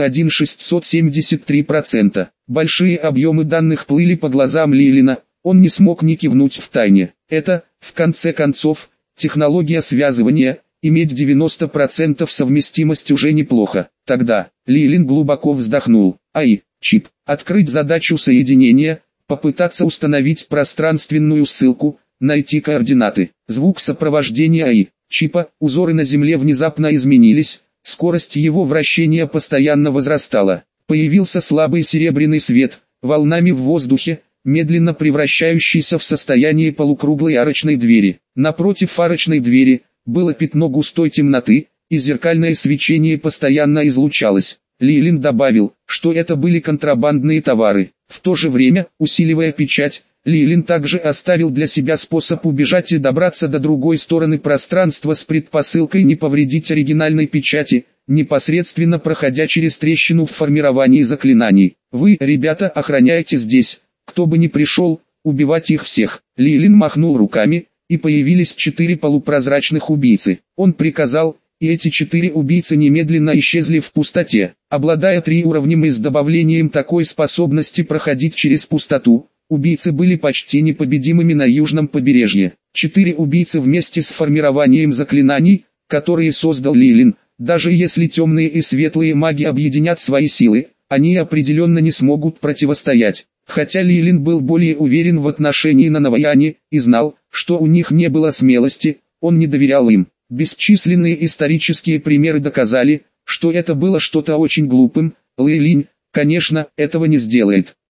91,673%. Большие объемы данных плыли по глазам Лилина, он не смог не кивнуть втайне. Это, в конце концов, технология связывания. Иметь 90% совместимость уже неплохо. Тогда, Лилин глубоко вздохнул. Чип. Открыть задачу соединения, попытаться установить пространственную ссылку, найти координаты. Звук сопровождения чипа, узоры на земле внезапно изменились, скорость его вращения постоянно возрастала. Появился слабый серебряный свет, волнами в воздухе, медленно превращающийся в состояние полукруглой арочной двери. Напротив арочной двери было пятно густой темноты, и зеркальное свечение постоянно излучалось. Лилин добавил, что это были контрабандные товары. В то же время, усиливая печать, Лилин также оставил для себя способ убежать и добраться до другой стороны пространства с предпосылкой не повредить оригинальной печати, непосредственно проходя через трещину в формировании заклинаний. Вы, ребята, охраняете здесь, кто бы ни пришел, убивать их всех. Лилин махнул руками, и появились 4 полупрозрачных убийцы. Он приказал, и эти 4 убийцы немедленно исчезли в пустоте. Обладая 3 уровнем и с добавлением такой способности проходить через пустоту, убийцы были почти непобедимыми на южном побережье. 4 убийцы вместе с формированием заклинаний, которые создал Лилин, даже если темные и светлые маги объединят свои силы, они определенно не смогут противостоять. Хотя Лилин был более уверен в отношении Нанаваяни, и знал, что у них не было смелости, он не доверял им. Бесчисленные исторические примеры доказали, что это было что-то очень глупым. Лилин, конечно, этого не сделает.